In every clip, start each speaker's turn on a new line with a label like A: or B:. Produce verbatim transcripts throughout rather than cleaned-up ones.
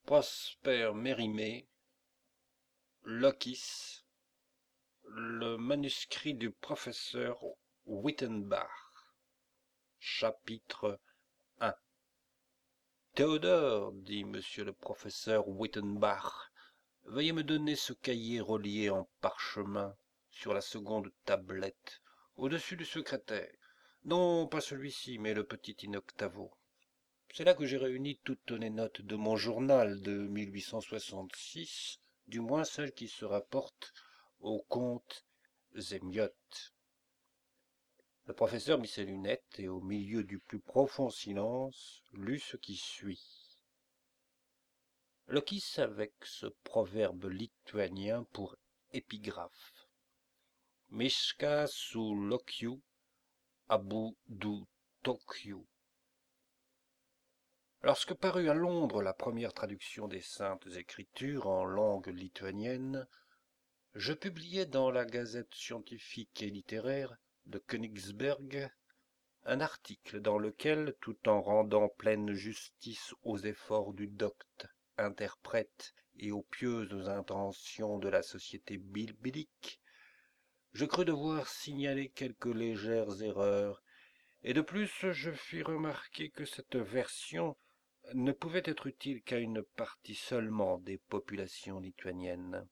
A: Prosper Mérimée, Lokis, le manuscrit du professeur Wittenbach. Chapitre un. Théodore, dit monsieur le professeur Wittenbach, veuillez me donner ce cahier relié en parchemin sur la seconde tablette, au-dessus du secrétaire. Non, pas celui-ci, mais le petit in-octavo. C'est là que j'ai réuni toutes les notes de mon journal de mille huit cent soixante-six, du moins celles qui se rapportent au comte Zémiotte. Le professeur mit ses lunettes et, au milieu du plus profond silence, lut ce qui suit. Lokis avec ce proverbe lituanien pour épigraphe. Mishka su Lokiu, Abu du Tokiu. Lorsque parut à Londres la première traduction des Saintes Écritures en langue lituanienne, je publiai dans la Gazette scientifique et littéraire de Königsberg un article dans lequel, tout en rendant pleine justice aux efforts du docte interprète et aux pieuses intentions de la société biblique, je crus devoir signaler quelques légères erreurs, et de plus je fis remarquer que cette version ne pouvait être utile qu'à une partie seulement des populations lituaniennes.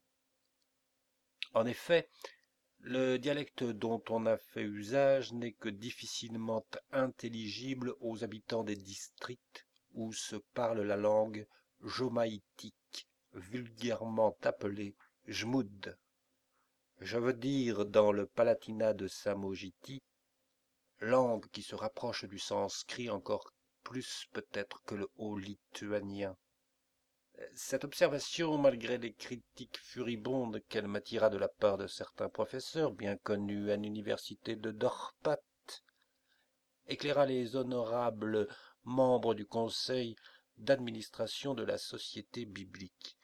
A: En effet, le dialecte dont on a fait usage n'est que difficilement intelligible aux habitants des districts où se parle la langue jomaïtique, vulgairement appelée jmoud. Je veux dire dans le palatinat de Samogiti, langue qui se rapproche du sanskrit encore plus peut-être que le haut lituanien. Cette observation, malgré les critiques furibondes qu'elle m'attira de la part de certains professeurs bien connus à l'université de Dorpat, éclaira les honorables membres du conseil d'administration de la société biblique.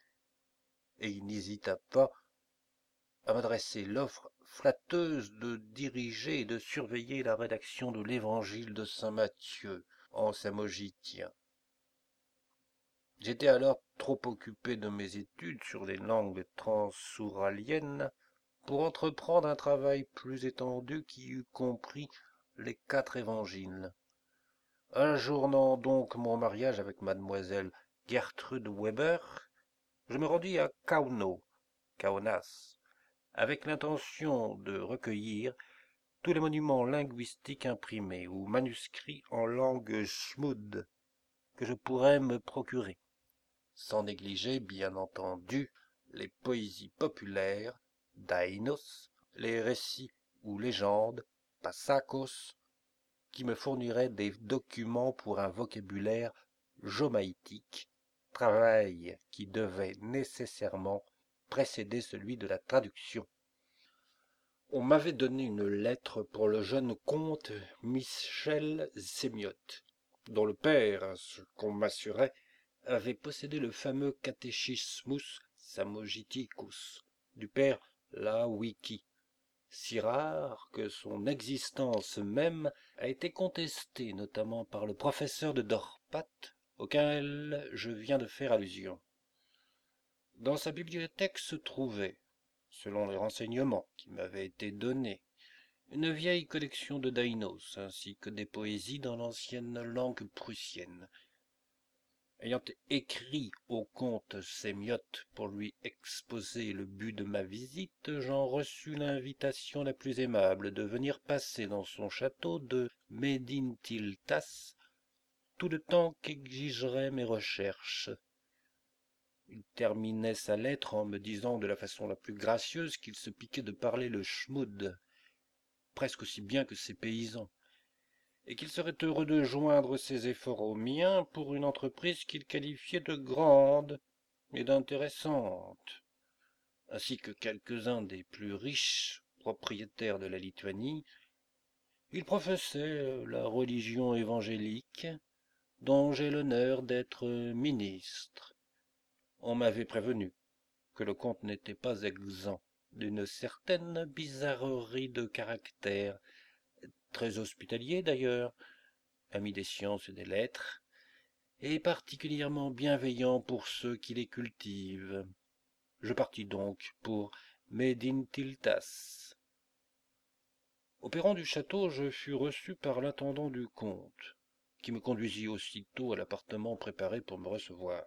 A: Et il n'hésita pas à m'adresser l'offre flatteuse de diriger et de surveiller la rédaction de l'évangile de saint Matthieu en samogitien. J'étais alors trop occupé de mes études sur les langues transouraliennes pour entreprendre un travail plus étendu qui eût compris les quatre évangiles. Ajournant donc mon mariage avec mademoiselle Gertrude Weber, je me rendis à Kauno, Kaunas, avec l'intention de recueillir tous les monuments linguistiques imprimés ou manuscrits en langue schmoud que je pourrais me procurer, sans négliger, bien entendu, les poésies populaires, daïnos, les récits ou légendes, passacos, qui me fourniraient des documents pour un vocabulaire jomaïtique, travail qui devait nécessairement précéder celui de la traduction. On m'avait donné une lettre pour le jeune comte Michel Zémiotte, dont le père, à ce qu'on m'assurait, avait possédé le fameux Catechismus Samogiticus du père Lawiki, si rare que son existence même a été contestée notamment par le professeur de Dorpat auquel je viens de faire allusion. Dans sa bibliothèque se trouvait, selon les renseignements qui m'avaient été donnés, une vieille collection de daïnos ainsi que des poésies dans l'ancienne langue prussienne. Ayant écrit au comte Zémiotte pour lui exposer le but de ma visite, j'en reçus l'invitation la plus aimable de venir passer dans son château de Médintiltas tout le temps qu'exigeraient mes recherches. Il terminait sa lettre en me disant de la façon la plus gracieuse qu'il se piquait de parler le schmoud, presque aussi bien que ses paysans, et qu'il serait heureux de joindre ses efforts aux miens pour une entreprise qu'il qualifiait de grande et d'intéressante, ainsi que quelques-uns des plus riches propriétaires de la Lituanie. Il professait la religion évangélique, dont j'ai l'honneur d'être ministre. On m'avait prévenu que le comte n'était pas exempt d'une certaine bizarrerie de caractère, très hospitalier d'ailleurs, ami des sciences et des lettres, et particulièrement bienveillant pour ceux qui les cultivent. Je partis donc pour Médintiltas. Au perron du château, je fus reçu par l'intendant du comte, qui me conduisit aussitôt à l'appartement préparé pour me recevoir.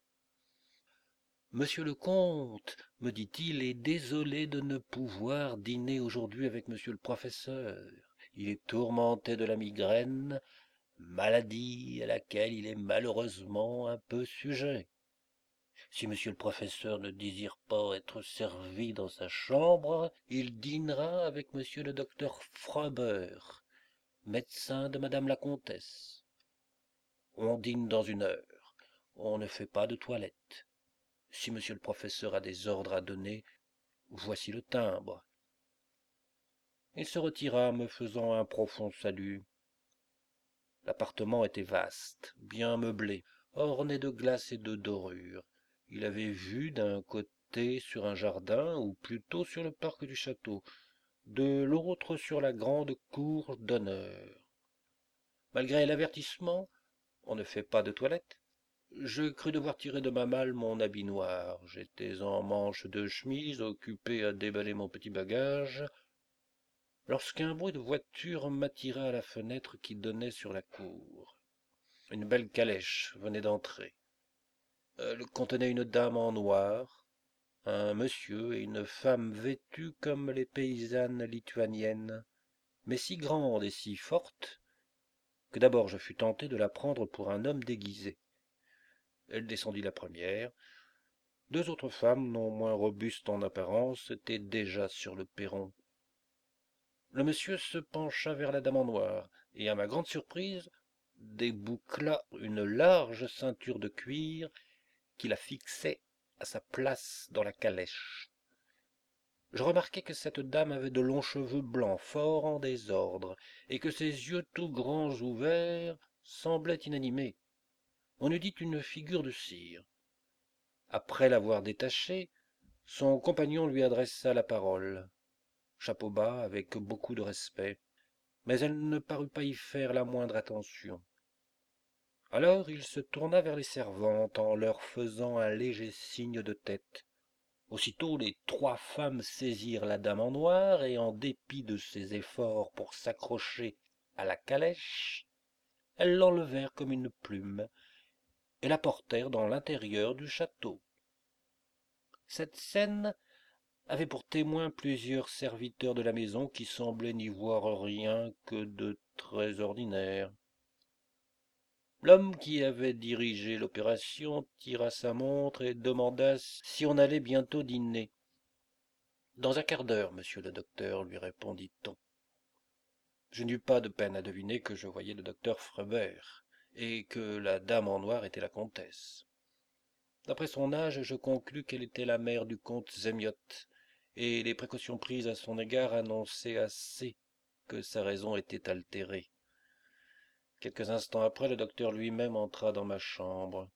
A: « Monsieur le comte, me dit-il, est désolé de ne pouvoir dîner aujourd'hui avec monsieur le professeur. Il est tourmenté de la migraine, maladie à laquelle il est malheureusement un peu sujet. Si monsieur le professeur ne désire pas être servi dans sa chambre, il dînera avec monsieur le docteur Frober, médecin de madame la comtesse. On dîne dans une heure. On ne fait pas de toilette. Si monsieur le professeur a des ordres à donner, voici le timbre. » Il se retira, me faisant un profond salut. L'appartement était vaste, bien meublé, orné de glaces et de dorures. Il avait vue d'un côté sur un jardin, ou plutôt sur le parc du château, de l'autre sur la grande cour d'honneur. Malgré l'avertissement, on ne fait pas de toilette, je crus devoir tirer de ma malle mon habit noir. J'étais en manche de chemise, occupé à déballer mon petit bagage, lorsqu'un bruit de voiture m'attira à la fenêtre qui donnait sur la cour. Une belle calèche venait d'entrer. Elle contenait une dame en noir, un monsieur et une femme vêtus comme les paysannes lituaniennes, mais si grande et si forte que d'abord je fus tenté de la prendre pour un homme déguisé. Elle descendit la première. Deux autres femmes, non moins robustes en apparence, étaient déjà sur le perron. Le monsieur se pencha vers la dame en noir, et à ma grande surprise, déboucla une large ceinture de cuir qui la fixait à sa place dans la calèche. Je remarquai que cette dame avait de longs cheveux blancs fort en désordre, et que ses yeux tout grands ouverts semblaient inanimés. On eût dit une figure de cire. Après l'avoir détachée, son compagnon lui adressa la parole, chapeau bas, avec beaucoup de respect, mais elle ne parut pas y faire la moindre attention. Alors il se tourna vers les servantes en leur faisant un léger signe de tête. Aussitôt les trois femmes saisirent la dame en noir, et en dépit de ses efforts pour s'accrocher à la calèche, elles l'enlevèrent comme une plume et la portèrent dans l'intérieur du château. Cette scène avait pour témoins plusieurs serviteurs de la maison qui semblaient n'y voir rien que de très ordinaire. L'homme qui avait dirigé l'opération tira sa montre et demanda si on allait bientôt dîner. « Dans un quart d'heure, monsieur le docteur, lui répondit-on. Je n'eus pas de peine à deviner que je voyais le docteur Frober, et que la dame en noir était la comtesse. D'après son âge, je conclus qu'elle était la mère du comte Zemiot, et les précautions prises à son égard annonçaient assez que sa raison était altérée. Quelques instants après, le docteur lui-même entra dans ma chambre.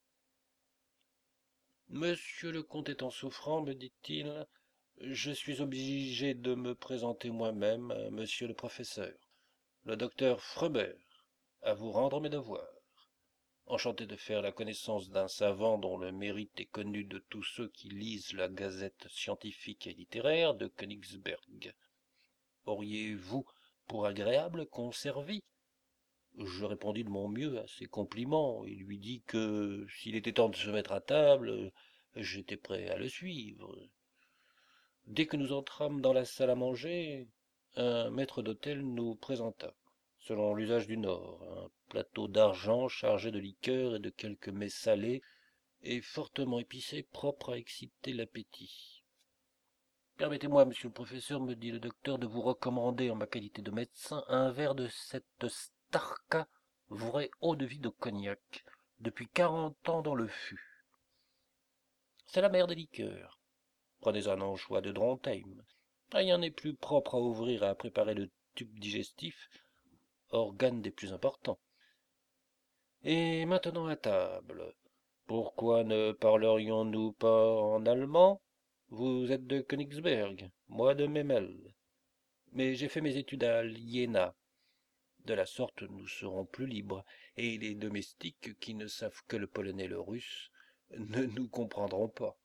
A: « Monsieur le comte étant souffrant, me dit-il, je suis obligé de me présenter moi-même à monsieur le professeur, le docteur Frober, à vous rendre mes devoirs. Enchanté de faire la connaissance d'un savant dont le mérite est connu de tous ceux qui lisent la gazette scientifique et littéraire de Königsberg. Auriez-vous pour agréable qu'on servît ?» Je répondis de mon mieux à ses compliments et lui dis que, s'il était temps de se mettre à table, j'étais prêt à le suivre. Dès que nous entrâmes dans la salle à manger, un maître d'hôtel nous présenta, selon l'usage du Nord, un plateau d'argent chargé de liqueurs et de quelques mets salés et fortement épicés, propres à exciter l'appétit. « Permettez-moi, monsieur le professeur, me dit le docteur, de vous recommander, en ma qualité de médecin, un verre de cette Starka, vraie eau-de-vie de cognac, depuis quarante ans dans le fût. C'est la mère des liqueurs. Prenez un anchois de Drontheim. Rien n'est plus propre à ouvrir et à préparer le tube digestif, organe des plus importants. Et maintenant à table. Pourquoi ne parlerions-nous pas en allemand? Vous êtes de Königsberg, moi de Memel. Mais j'ai fait mes études à Iéna. De la sorte, nous serons plus libres, et les domestiques, qui ne savent que le polonais et le russe, ne nous comprendront pas.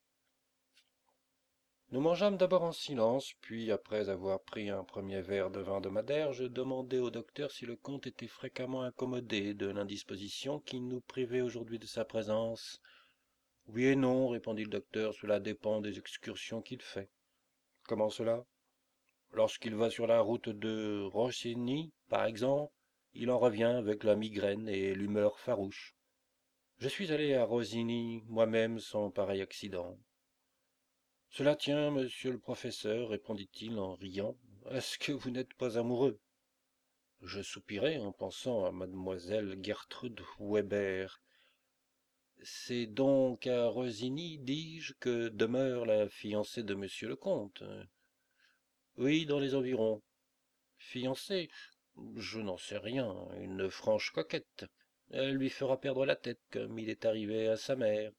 A: Nous mangeâmes d'abord en silence, puis, après avoir pris un premier verre de vin de Madère, je demandai au docteur si le comte était fréquemment incommodé de l'indisposition qui nous privait aujourd'hui de sa présence. Oui et non, répondit le docteur, cela dépend des excursions qu'il fait. Comment cela? Lorsqu'il va sur la route de Rossini, par exemple, il en revient avec la migraine et l'humeur farouche. Je suis allé à Rossini moi-même sans pareil accident. Cela tient, monsieur le professeur, répondit-il en riant. Est-ce que vous n'êtes pas amoureux? Je soupirai en pensant à mademoiselle Gertrude Weber. C'est donc à Rossini, dis-je, que demeure la fiancée de monsieur le comte. Oui, dans les environs. Fiancée? Je n'en sais rien. Une franche coquette. Elle lui fera perdre la tête, comme il est arrivé à sa mère.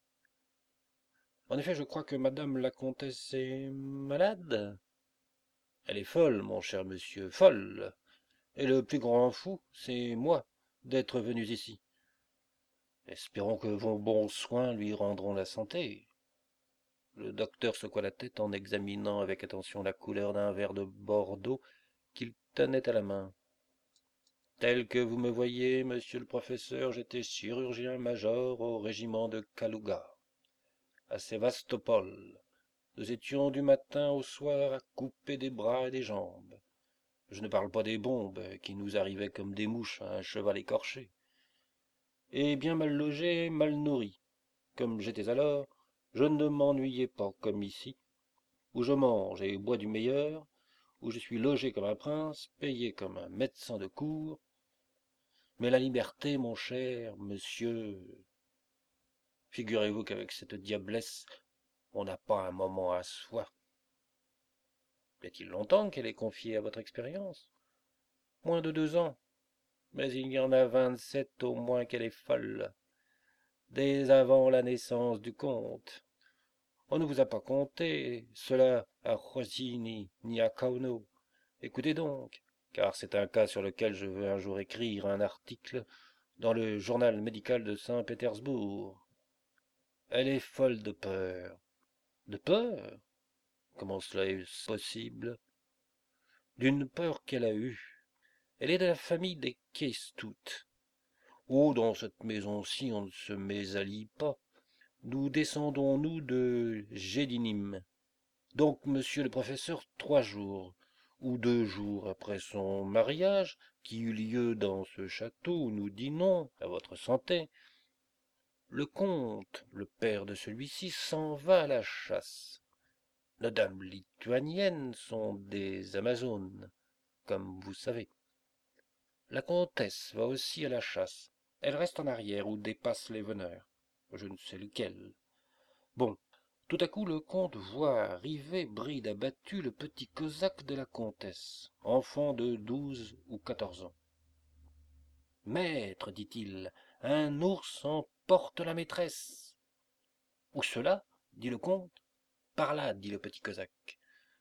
A: En effet, je crois que madame la comtesse est malade. Elle est folle, mon cher monsieur, folle. Et le plus grand fou, c'est moi, d'être venu ici. Espérons que vos bons soins lui rendront la santé. Le docteur secoua la tête en examinant avec attention la couleur d'un verre de Bordeaux qu'il tenait à la main. Tel que vous me voyez, monsieur le professeur, j'étais chirurgien-major au régiment de Kalouga, à Sébastopol. Nous étions du matin au soir à couper des bras et des jambes. Je ne parle pas des bombes qui nous arrivaient comme des mouches à un cheval écorché. Et bien mal logé, mal nourri, comme j'étais alors, je ne m'ennuyais pas comme ici, où je mange et bois du meilleur, où je suis logé comme un prince, payé comme un médecin de cour. Mais la liberté, mon cher monsieur, figurez-vous qu'avec cette diablesse, on n'a pas un moment à soi. Y a-t-il longtemps qu'elle est confiée à votre expérience? Moins de deux ans. Mais il y en a vingt-sept au moins qu'elle est folle. Dès avant la naissance du comte. On ne vous a pas conté cela à Rossini ni à Kauno. Écoutez donc, car c'est un cas sur lequel je veux un jour écrire un article dans le journal médical de Saint-Pétersbourg. Elle est folle de peur. De peur? Comment cela est possible? D'une peur qu'elle a eue. Elle est de la famille des Keistout. Oh, dans cette maison-ci, on ne se mésallie pas. Nous descendons, nous, de Gédinim. Donc, monsieur le professeur, trois jours, ou deux jours après son mariage, qui eut lieu dans ce château où nous dînons, à votre santé, le comte, le père de celui-ci, s'en va à la chasse. Les dames lituaniennes sont des Amazones, comme vous savez. La comtesse va aussi à la chasse. Elle reste en arrière où dépassent les veneurs. Je ne sais lequel. Bon, tout à coup le comte voit arriver, bride abattu, le petit cosaque de la comtesse, enfant de douze ou quatorze ans. Maître, dit-il, un ours emporte la maîtresse. Où cela? Dit le comte. Par là, dit le petit cosaque.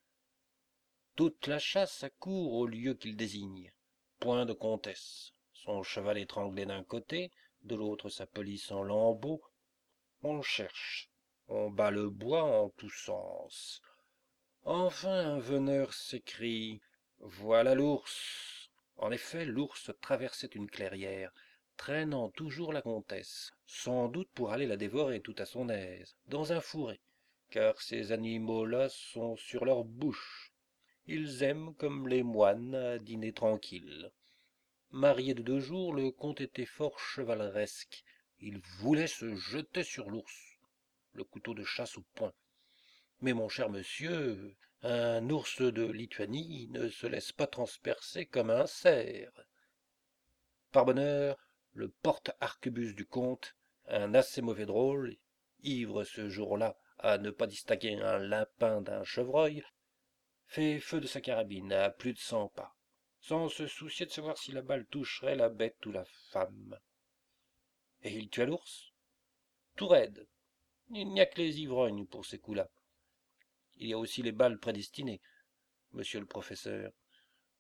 A: Toute la chasse accourt au lieu qu'il désigne. Point de comtesse. Son cheval étranglé d'un côté, de l'autre sa pelisse en lambeaux. On cherche. On bat le bois en tous sens. Enfin un veneur s'écrie. Voilà l'ours. En effet, l'ours traversait une clairière, traînant toujours la comtesse, sans doute pour aller la dévorer tout à son aise, dans un fourré, car ces animaux-là sont sur leur bouche. Ils aiment, comme les moines, à dîner tranquille. Marié de deux jours, le comte était fort chevaleresque. Il voulait se jeter sur l'ours, le couteau de chasse au poing. Mais mon cher monsieur, un ours de Lituanie ne se laisse pas transpercer comme un cerf. Par bonheur, le porte-arquebuse du comte, un assez mauvais drôle, ivre ce jour-là à ne pas distinguer un lapin d'un chevreuil, fait feu de sa carabine à plus de cent pas, sans se soucier de savoir si la balle toucherait la bête ou la femme. Et il tua l'ours, tout raide. Il n'y a que les ivrognes pour ces coups-là. Il y a aussi les balles prédestinées, monsieur le professeur.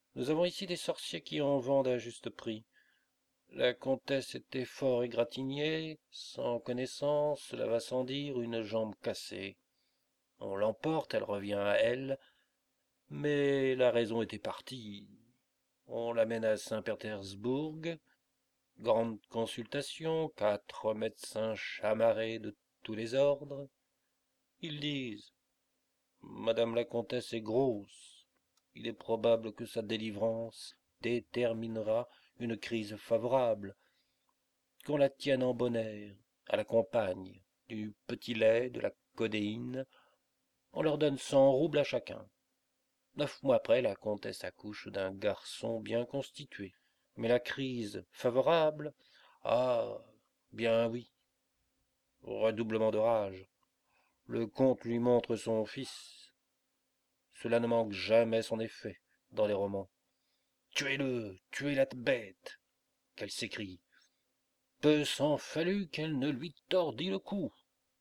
A: Nous avons ici des sorciers qui en vendent à juste prix. La comtesse était fort égratignée, sans connaissance, cela va sans dire, une jambe cassée. On l'emporte, elle revient à elle, mais la raison était partie. On l'amène à Saint-Pétersbourg, grande consultation, quatre médecins chamarrés de tous les ordres. Ils disent: Madame la comtesse est grosse. Il est probable que sa délivrance déterminera une crise favorable, qu'on la tienne en bon air, à la campagne, du petit lait, de la codéine. On leur donne cent roubles à chacun. Neuf mois après, la comtesse accouche d'un garçon bien constitué. Mais la crise favorable, ah, bien oui, redoublement de rage. Le comte lui montre son fils. Cela ne manque jamais son effet dans les romans. Tuez-le, tuez la bête, qu'elle s'écrie. Peu s'en fallut qu'elle ne lui tordît le cou.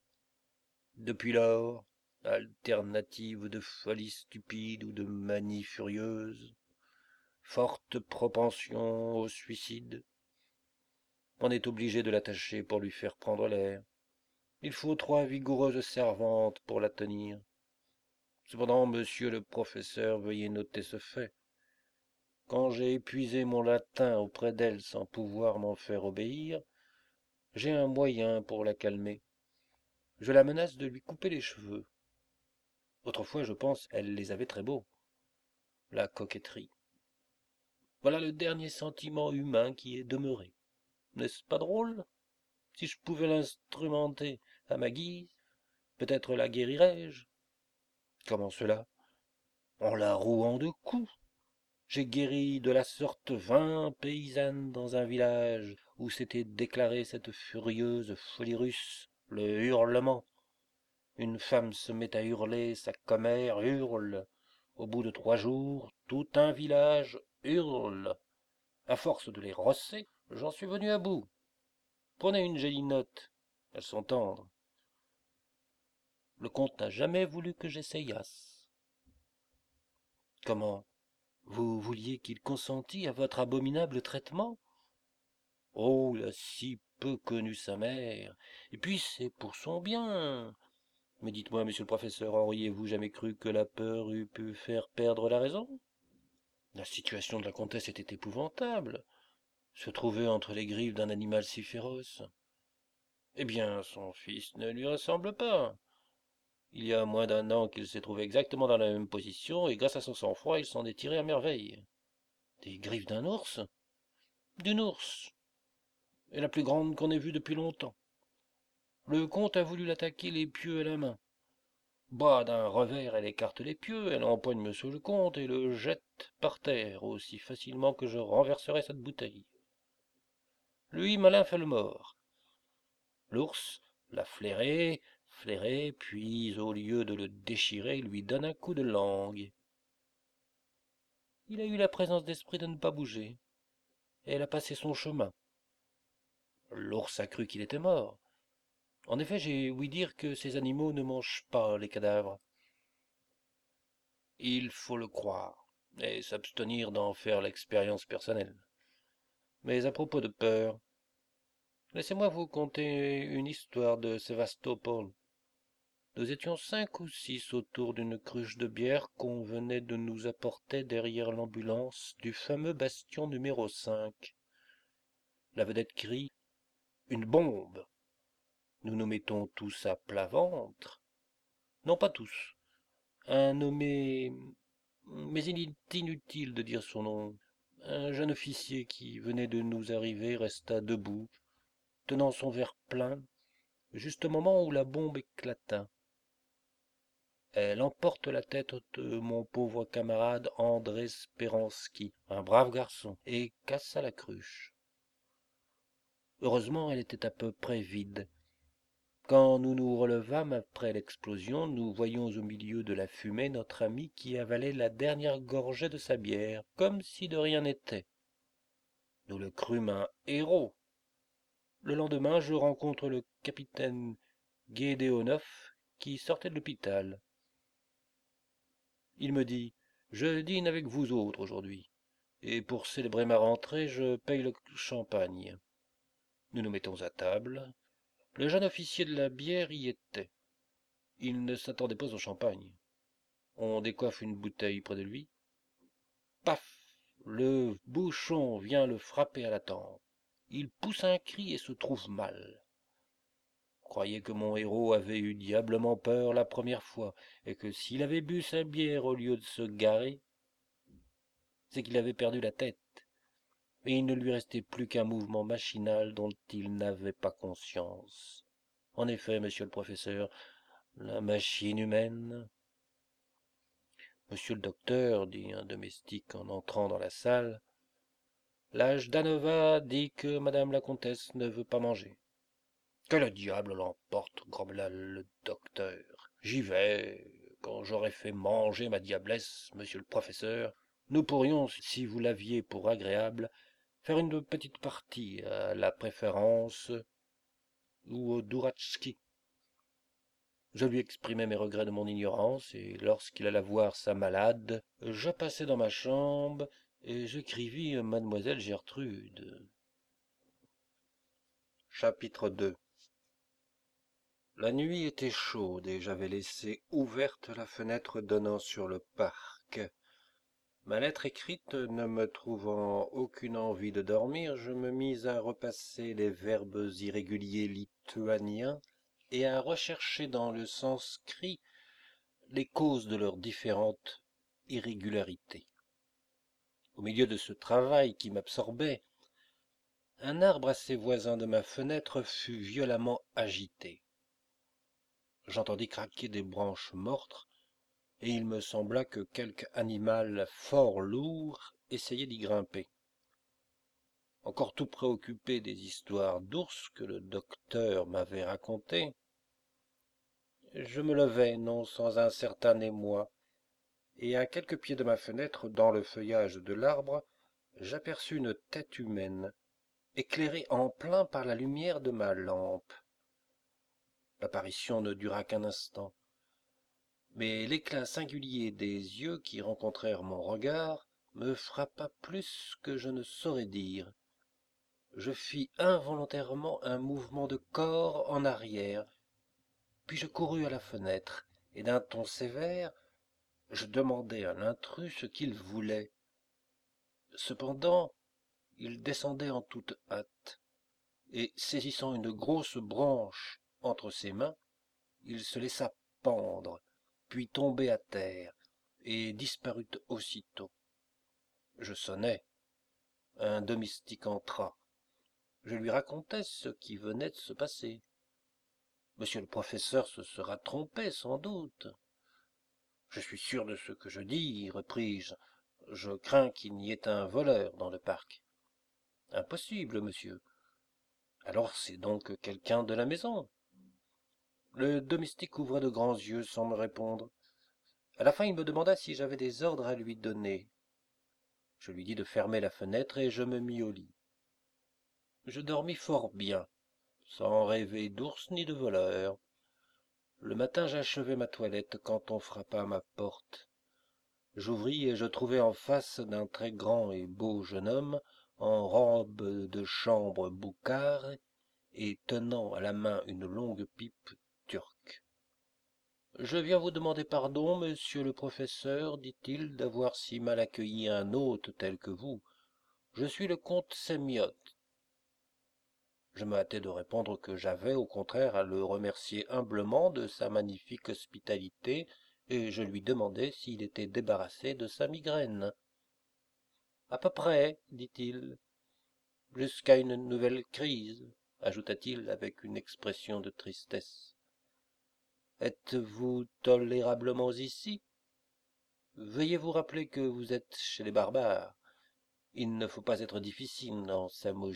A: Depuis lors, alternative de folie stupide ou de manie furieuse, forte propension au suicide, on est obligé de l'attacher pour lui faire prendre l'air. Il faut trois vigoureuses servantes pour la tenir. Cependant, monsieur le professeur, veuillez noter ce fait. Quand j'ai épuisé mon latin auprès d'elle sans pouvoir m'en faire obéir, j'ai un moyen pour la calmer. Je la menace de lui couper les cheveux. Autrefois, je pense, elle les avait très beaux. La coquetterie. Voilà le dernier sentiment humain qui est demeuré. N'est-ce pas drôle? Si je pouvais l'instrumenter à ma guise, peut-être la guérirais-je. Comment cela? En la rouant de coups. J'ai guéri de la sorte vingt paysannes dans un village où s'était déclarée cette furieuse folie russe, le hurlement. Une femme se met à hurler, sa commère hurle. Au bout de trois jours, tout un village hurle. À force de les rosser, j'en suis venu à bout. Prenez une gélinotte, elles sont tendres. Le comte n'a jamais voulu que j'essayasse. Comment? Vous vouliez qu'il consentît à votre abominable traitement? Oh, il a si peu connu sa mère. Et puis c'est pour son bien. Mais dites-moi, monsieur le professeur, auriez-vous jamais cru que la peur eût pu faire perdre la raison? La situation de la comtesse était épouvantable. Se trouver entre les griffes d'un animal si féroce. Eh bien, son fils ne lui ressemble pas. Il y a moins d'un an qu'il s'est trouvé exactement dans la même position, et grâce à son sang-froid, il s'en est tiré à merveille. Des griffes d'un ours? D'une ours, et la plus grande qu'on ait vue depuis longtemps. Le comte a voulu l'attaquer les pieux à la main. Bah, d'un revers, elle écarte les pieux, elle empoigne monsieur le comte et le jette par terre aussi facilement que je renverserai cette bouteille. Lui, malin fait le mort. L'ours l'a flairé, flairé, puis au lieu de le déchirer, il lui donne un coup de langue. Il a eu la présence d'esprit de ne pas bouger, et elle a passé son chemin. L'ours a cru qu'il était mort. En effet, j'ai ouï dire que ces animaux ne mangent pas les cadavres. Il faut le croire, et s'abstenir d'en faire l'expérience personnelle. Mais à propos de peur, laissez-moi vous conter une histoire de Sébastopol. Nous étions cinq ou six autour d'une cruche de bière qu'on venait de nous apporter derrière l'ambulance du fameux bastion numéro cinq. La vedette crie: Une bombe! Nous nous mettons tous à plat ventre. Non, pas tous. Un nommé, mais il est inutile de dire son nom. Un jeune officier qui venait de nous arriver resta debout, tenant son verre plein, juste au moment où la bombe éclata. Elle emporte la tête de mon pauvre camarade André Speransky, un brave garçon, et cassa la cruche. Heureusement, elle était à peu près vide. Quand nous nous relevâmes après l'explosion, nous voyions au milieu de la fumée notre ami qui avalait la dernière gorgée de sa bière, comme si de rien n'était. Nous le crûmes un héros. Le lendemain, je rencontre le capitaine Guédéonov qui sortait de l'hôpital. Il me dit: Je dîne avec vous autres aujourd'hui. et pour célébrer ma rentrée, je paye le champagne. Nous nous mettons à table. Le jeune officier de la bière y était. Il ne s'attendait pas au champagne. On décoiffe une bouteille près de lui. Paf! Le bouchon vient le frapper à la tempe. Il pousse un cri et se trouve mal. Croyez que mon héros avait eu diablement peur la première fois, et que s'il avait bu sa bière au lieu de se garer, c'est qu'il avait perdu la tête, et il ne lui restait plus qu'un mouvement machinal dont il n'avait pas conscience. En effet, monsieur le professeur, la machine humaine... Monsieur le docteur, dit un domestique en entrant dans la salle, l'âge d'Anova dit que madame la comtesse ne veut pas manger. Que le diable l'emporte, grommela le docteur. J'y vais. Quand j'aurai fait manger ma diablesse, monsieur le professeur, nous pourrions, si vous l'aviez pour agréable, faire une petite partie à la préférence ou au Douratchki. Je lui exprimai mes regrets de mon ignorance, et lorsqu'il alla voir sa malade, je passai dans ma chambre et j'écrivis à mademoiselle Gertrude. Chapitre deux. La nuit était chaude et j'avais laissé ouverte la fenêtre donnant sur le parc. Ma lettre écrite ne me trouvant aucune envie de dormir, je me mis à repasser les verbes irréguliers lituaniens et à rechercher dans le sanskrit les causes de leurs différentes irrégularités. Au milieu de ce travail qui m'absorbait, un arbre assez voisin de ma fenêtre fut violemment agité. J'entendis craquer des branches mortes, et il me sembla que quelque animal fort lourd essayait d'y grimper. Encore tout préoccupé des histoires d'ours que le docteur m'avait racontées, je me levai, non sans un certain émoi, et à quelques pieds de ma fenêtre, dans le feuillage de l'arbre, j'aperçus une tête humaine, éclairée en plein par la lumière de ma lampe. L'apparition ne dura qu'un instant, mais l'éclat singulier des yeux qui rencontrèrent mon regard me frappa plus que je ne saurais dire. Je fis involontairement un mouvement de corps en arrière, puis je courus à la fenêtre, et d'un ton sévère, je demandai à l'intrus ce qu'il voulait. Cependant, il descendait en toute hâte, et saisissant une grosse branche entre ses mains, il se laissa pendre, puis tomber à terre, et disparut aussitôt. Je sonnai. Un domestique entra. Je lui racontai ce qui venait de se passer. Monsieur le professeur se sera trompé, sans doute. Je suis sûr de ce que je dis, repris-je. Je crains qu'il n'y ait un voleur dans le parc. Impossible, monsieur. Alors c'est donc quelqu'un de la maison. Le domestique ouvra de grands yeux sans me répondre. À la fin, il me demanda si j'avais des ordres à lui donner. Je lui dis de fermer la fenêtre et je me mis au lit. Je dormis fort bien, sans rêver d'ours ni de voleur. Le matin, j'achevai ma toilette quand on frappa à ma porte. J'ouvris et je trouvai en face d'un très grand et beau jeune homme, en robe de chambre boucard et tenant à la main une longue pipe turque. « Je viens vous demander pardon, monsieur le professeur, dit-il, d'avoir si mal accueilli un hôte tel que vous. Je suis le comte Semiote. » Je me hâtai de répondre que j'avais, au contraire, à le remercier humblement de sa magnifique hospitalité, et je lui demandai s'il était débarrassé de sa migraine. « À peu près, dit-il, jusqu'à une nouvelle crise, ajouta-t-il avec une expression de tristesse. « Êtes-vous tolérablement ici? Veuillez vous rappeler que vous êtes chez les barbares. Il ne faut pas être difficile dans Samogiti. »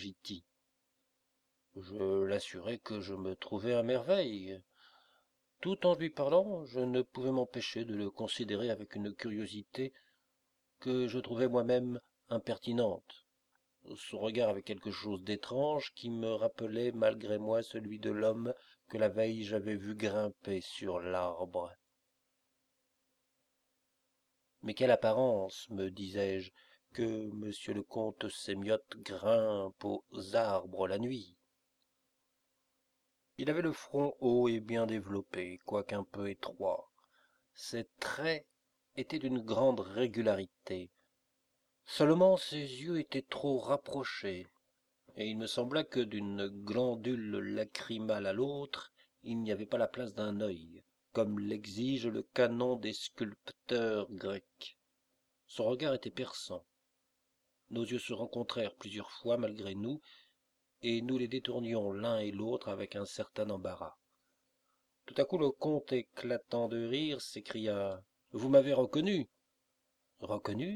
A: Je l'assurai que je me trouvais à merveille. Tout en lui parlant, je ne pouvais m'empêcher de le considérer avec une curiosité que je trouvais moi-même impertinente. Son regard avait quelque chose d'étrange qui me rappelait malgré moi celui de l'homme que la veille j'avais vu grimper sur l'arbre. Mais quelle apparence, me disais-je, que monsieur le comte Sémiotte grimpe aux arbres la nuit. Il avait le front haut et bien développé, quoiqu'un peu étroit. Ses traits étaient d'une grande régularité. Seulement ses yeux étaient trop rapprochés, et il me sembla que d'une glandule lacrymale à l'autre, il n'y avait pas la place d'un œil, comme l'exige le canon des sculpteurs grecs. Son regard était perçant. Nos yeux se rencontrèrent plusieurs fois malgré nous, et nous les détournions l'un et l'autre avec un certain embarras. Tout à coup le comte, éclatant de rire, s'écria « Vous m'avez reconnu ?»« Reconnu ?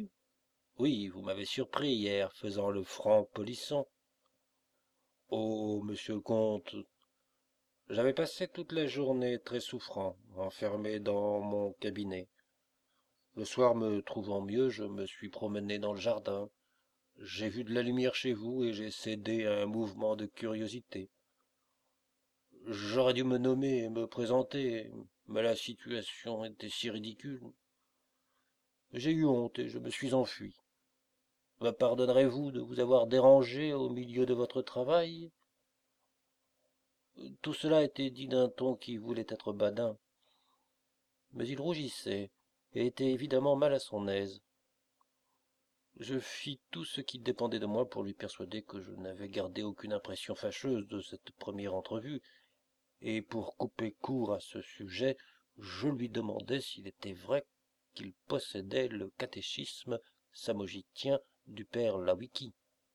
A: Oui, vous m'avez surpris hier, faisant le franc polisson. »« Oh, monsieur le comte, j'avais passé toute la journée très souffrant, enfermé dans mon cabinet. Le soir, me trouvant mieux, je me suis promené dans le jardin. J'ai vu de la lumière chez vous et j'ai cédé à un mouvement de curiosité. J'aurais dû me nommer et me présenter, mais la situation était si ridicule. J'ai eu honte et je me suis enfui. Me pardonnerez-vous de vous avoir dérangé au milieu de votre travail ? Tout cela était dit d'un ton qui voulait être badin, mais il rougissait et était évidemment mal à son aise. Je fis tout ce qui dépendait de moi pour lui persuader que je n'avais gardé aucune impression fâcheuse de cette première entrevue, et pour couper court à ce sujet, je lui demandai s'il était vrai qu'il possédait le catéchisme samogitien du père Lawiki.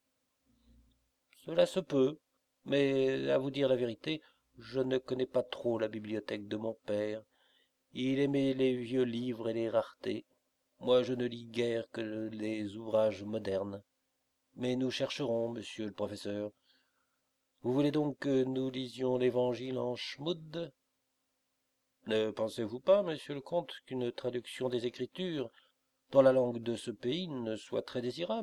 A: Cela se peut, mais à vous dire la vérité, je ne connais pas trop la bibliothèque de mon père. Il aimait les vieux livres et les raretés. Moi, je ne lis guère que les ouvrages modernes. Mais nous chercherons, monsieur le professeur. Vous voulez donc que nous lisions l'Évangile en schmoud ? Ne pensez-vous pas, monsieur le comte, qu'une traduction des Écritures dans la langue de ce pays ne soit très désirable ?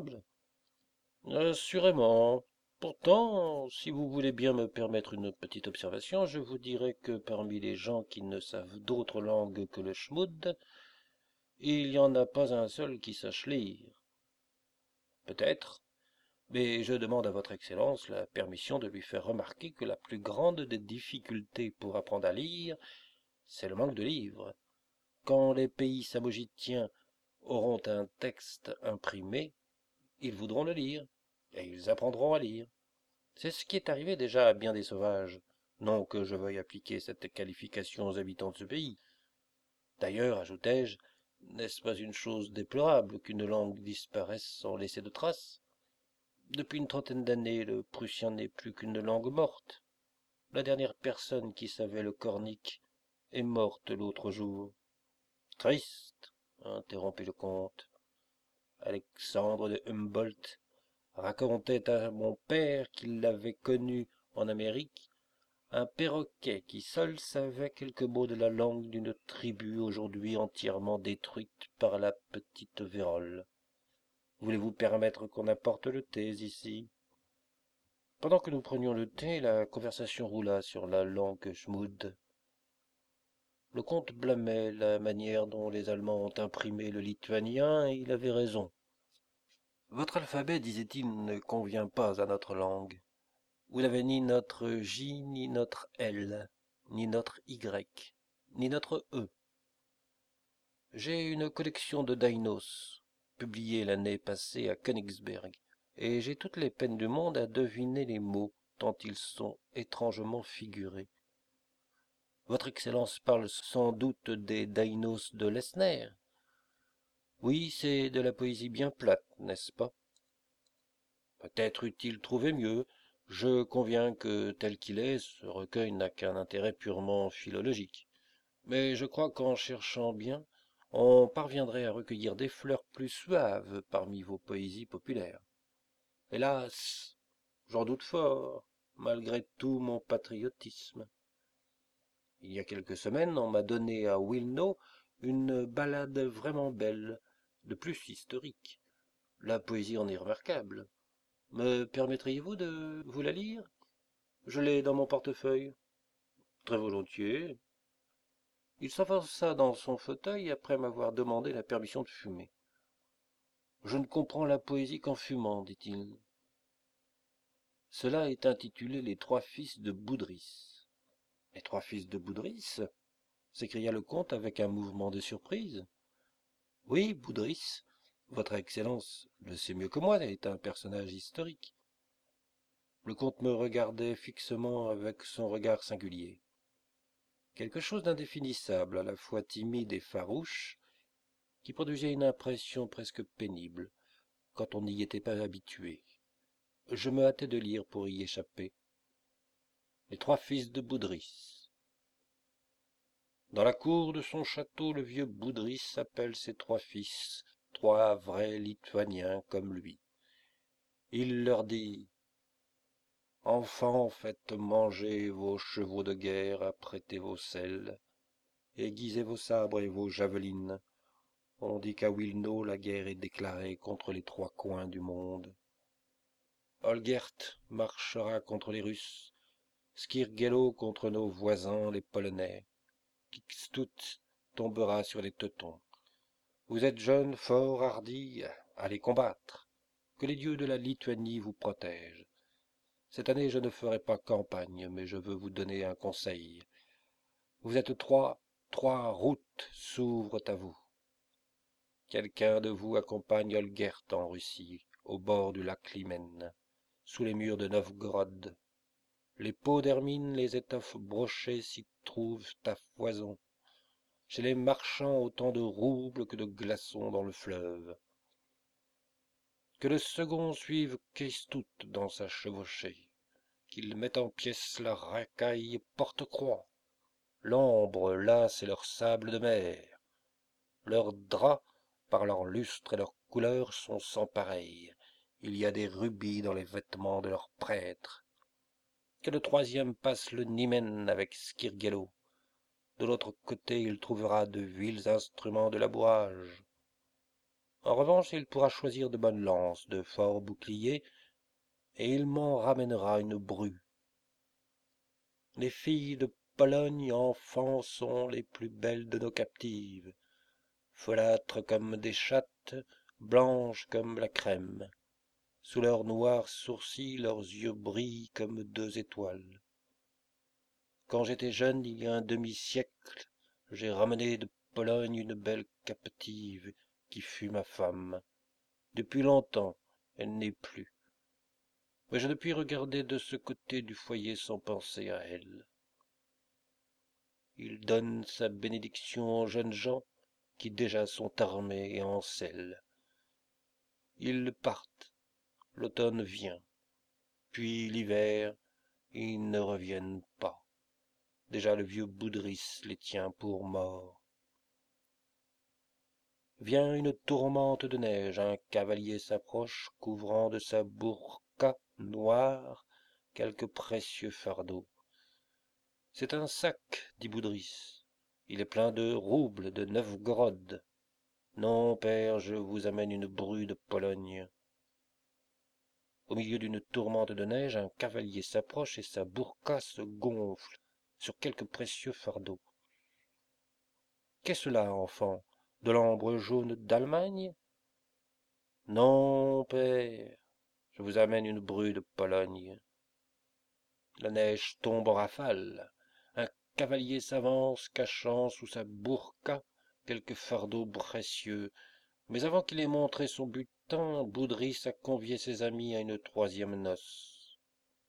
A: Assurément. Pourtant, si vous voulez bien me permettre une petite observation, je vous dirai que parmi les gens qui ne savent d'autre langue que le schmoud, il n'y en a pas un seul qui sache lire. Peut-être, mais je demande à votre Excellence la permission de lui faire remarquer que la plus grande des difficultés pour apprendre à lire, c'est le manque de livres. Quand les pays samogitiens auront un texte imprimé, ils voudront le lire, et ils apprendront à lire. C'est ce qui est arrivé déjà à bien des sauvages. Non que je veuille appliquer cette qualification aux habitants de ce pays. D'ailleurs, ajoutai-je, n'est-ce pas une chose déplorable qu'une langue disparaisse sans laisser de traces ? Depuis une trentaine d'années, le prussien n'est plus qu'une langue morte. La dernière personne qui savait le cornique est morte l'autre jour. Triste, interrompit le comte. Alexandre de Humboldt racontait à mon père qu'il l'avait connu en Amérique, un perroquet qui seul savait quelques mots de la langue d'une tribu aujourd'hui entièrement détruite par la petite vérole. Voulez-vous permettre qu'on apporte le thé ici ? Pendant que nous prenions le thé, la conversation roula sur la langue schmoud. Le comte blâmait la manière dont les Allemands ont imprimé le lituanien, et il avait raison. Votre alphabet, disait-il, ne convient pas à notre langue. Vous n'avez ni notre J, ni notre L, ni notre Y, ni notre E. J'ai une collection de Dainos, publiée l'année passée à Königsberg, et j'ai toutes les peines du monde à deviner les mots, tant ils sont étrangement figurés. Votre Excellence parle sans doute des Dainos de Lessner. Oui, c'est de la poésie bien plate, n'est-ce pas? Peut-être eût-il trouvé mieux. Je conviens que, tel qu'il est, ce recueil n'a qu'un intérêt purement philologique. Mais je crois qu'en cherchant bien, on parviendrait à recueillir des fleurs plus suaves parmi vos poésies populaires. Hélas, j'en doute fort, malgré tout mon patriotisme. Il y a quelques semaines, on m'a donné à Wilno une ballade vraiment belle, de plus historique. La poésie en est remarquable. Me permettriez-vous de vous la lire? Je l'ai dans mon portefeuille. Très volontiers. Il s'enfonça dans son fauteuil après m'avoir demandé la permission de fumer. Je ne comprends la poésie qu'en fumant, dit-il. Cela est intitulé Les trois fils de Boudris. Les trois fils de Boudris? S'écria le comte avec un mouvement de surprise. Oui, Boudris, votre Excellence le sait mieux que moi, est un personnage historique. Le comte me regardait fixement avec son regard singulier. Quelque chose d'indéfinissable, à la fois timide et farouche, qui produisait une impression presque pénible, quand on n'y était pas habitué. Je me hâtais de lire pour y échapper. Les trois fils de Boudris. Dans la cour de son château, le vieux Boudris appelle ses trois fils, trois vrais Lituaniens comme lui. Il leur dit: Enfants, faites manger vos chevaux de guerre, apprêtez vos selles, aiguisez vos sabres et vos javelines. On dit qu'à Wilno la guerre est déclarée contre les trois coins du monde. Olgierd marchera contre les Russes, Skirgello contre nos voisins les Polonais, Kikstut tombera sur les Teutons. Vous êtes jeunes, forts, hardis, allez combattre. Que les dieux de la Lituanie vous protègent. Cette année je ne ferai pas campagne, mais je veux vous donner un conseil. Vous êtes trois, trois routes s'ouvrent à vous. Quelqu'un de vous accompagne Olgierd en Russie, au bord du lac Limen, sous les murs de Novgorod. Les peaux d'hermine, les étoffes brochées s'y trouvent à foison. Chez les marchands autant de roubles que de glaçons dans le fleuve. Que le second suive Keistut dans sa chevauchée, qu'il mette en pièces la racaille porte-croix. L'ambre, là, c'est leur sable de mer. Leurs draps, par leur lustre et leur couleur, sont sans pareil. Il y a des rubis dans les vêtements de leurs prêtres. Que le troisième passe le Niemen avec Skirgello. De l'autre côté, il trouvera de vils instruments de labourage. En revanche, il pourra choisir de bonnes lances, de forts boucliers, et il m'en ramènera une bru. Les filles de Pologne, enfants, sont les plus belles de nos captives, folâtres comme des chattes, blanches comme la crème. Sous leurs noirs sourcils, leurs yeux brillent comme deux étoiles. Quand j'étais jeune, il y a un demi-siècle, j'ai ramené de Pologne une belle captive qui fut ma femme. Depuis longtemps, elle n'est plus. Mais je ne puis regarder de ce côté du foyer sans penser à elle. Il donne sa bénédiction aux jeunes gens qui déjà sont armés et en selle. Ils partent, l'automne vient, puis l'hiver, ils ne reviennent pas. Déjà le vieux Boudris les tient pour morts. Vient une tourmente de neige, un cavalier s'approche, couvrant de sa burqa noire quelques précieux fardeaux. C'est un sac, dit Boudris. Il est plein de roubles de Novgorod. Non, père, je vous amène une bru de Pologne. Au milieu d'une tourmente de neige, un cavalier s'approche et sa burqa se gonfle sur quelques précieux fardeaux. Qu'est cela, enfant? De l'ambre jaune d'Allemagne? Non, père, je vous amène une bru de Pologne. La neige tombe en rafales. Un cavalier s'avance, cachant sous sa burqa quelques fardeaux précieux. Mais avant qu'il ait montré son butin, Boudris a convié ses amis à une troisième noce.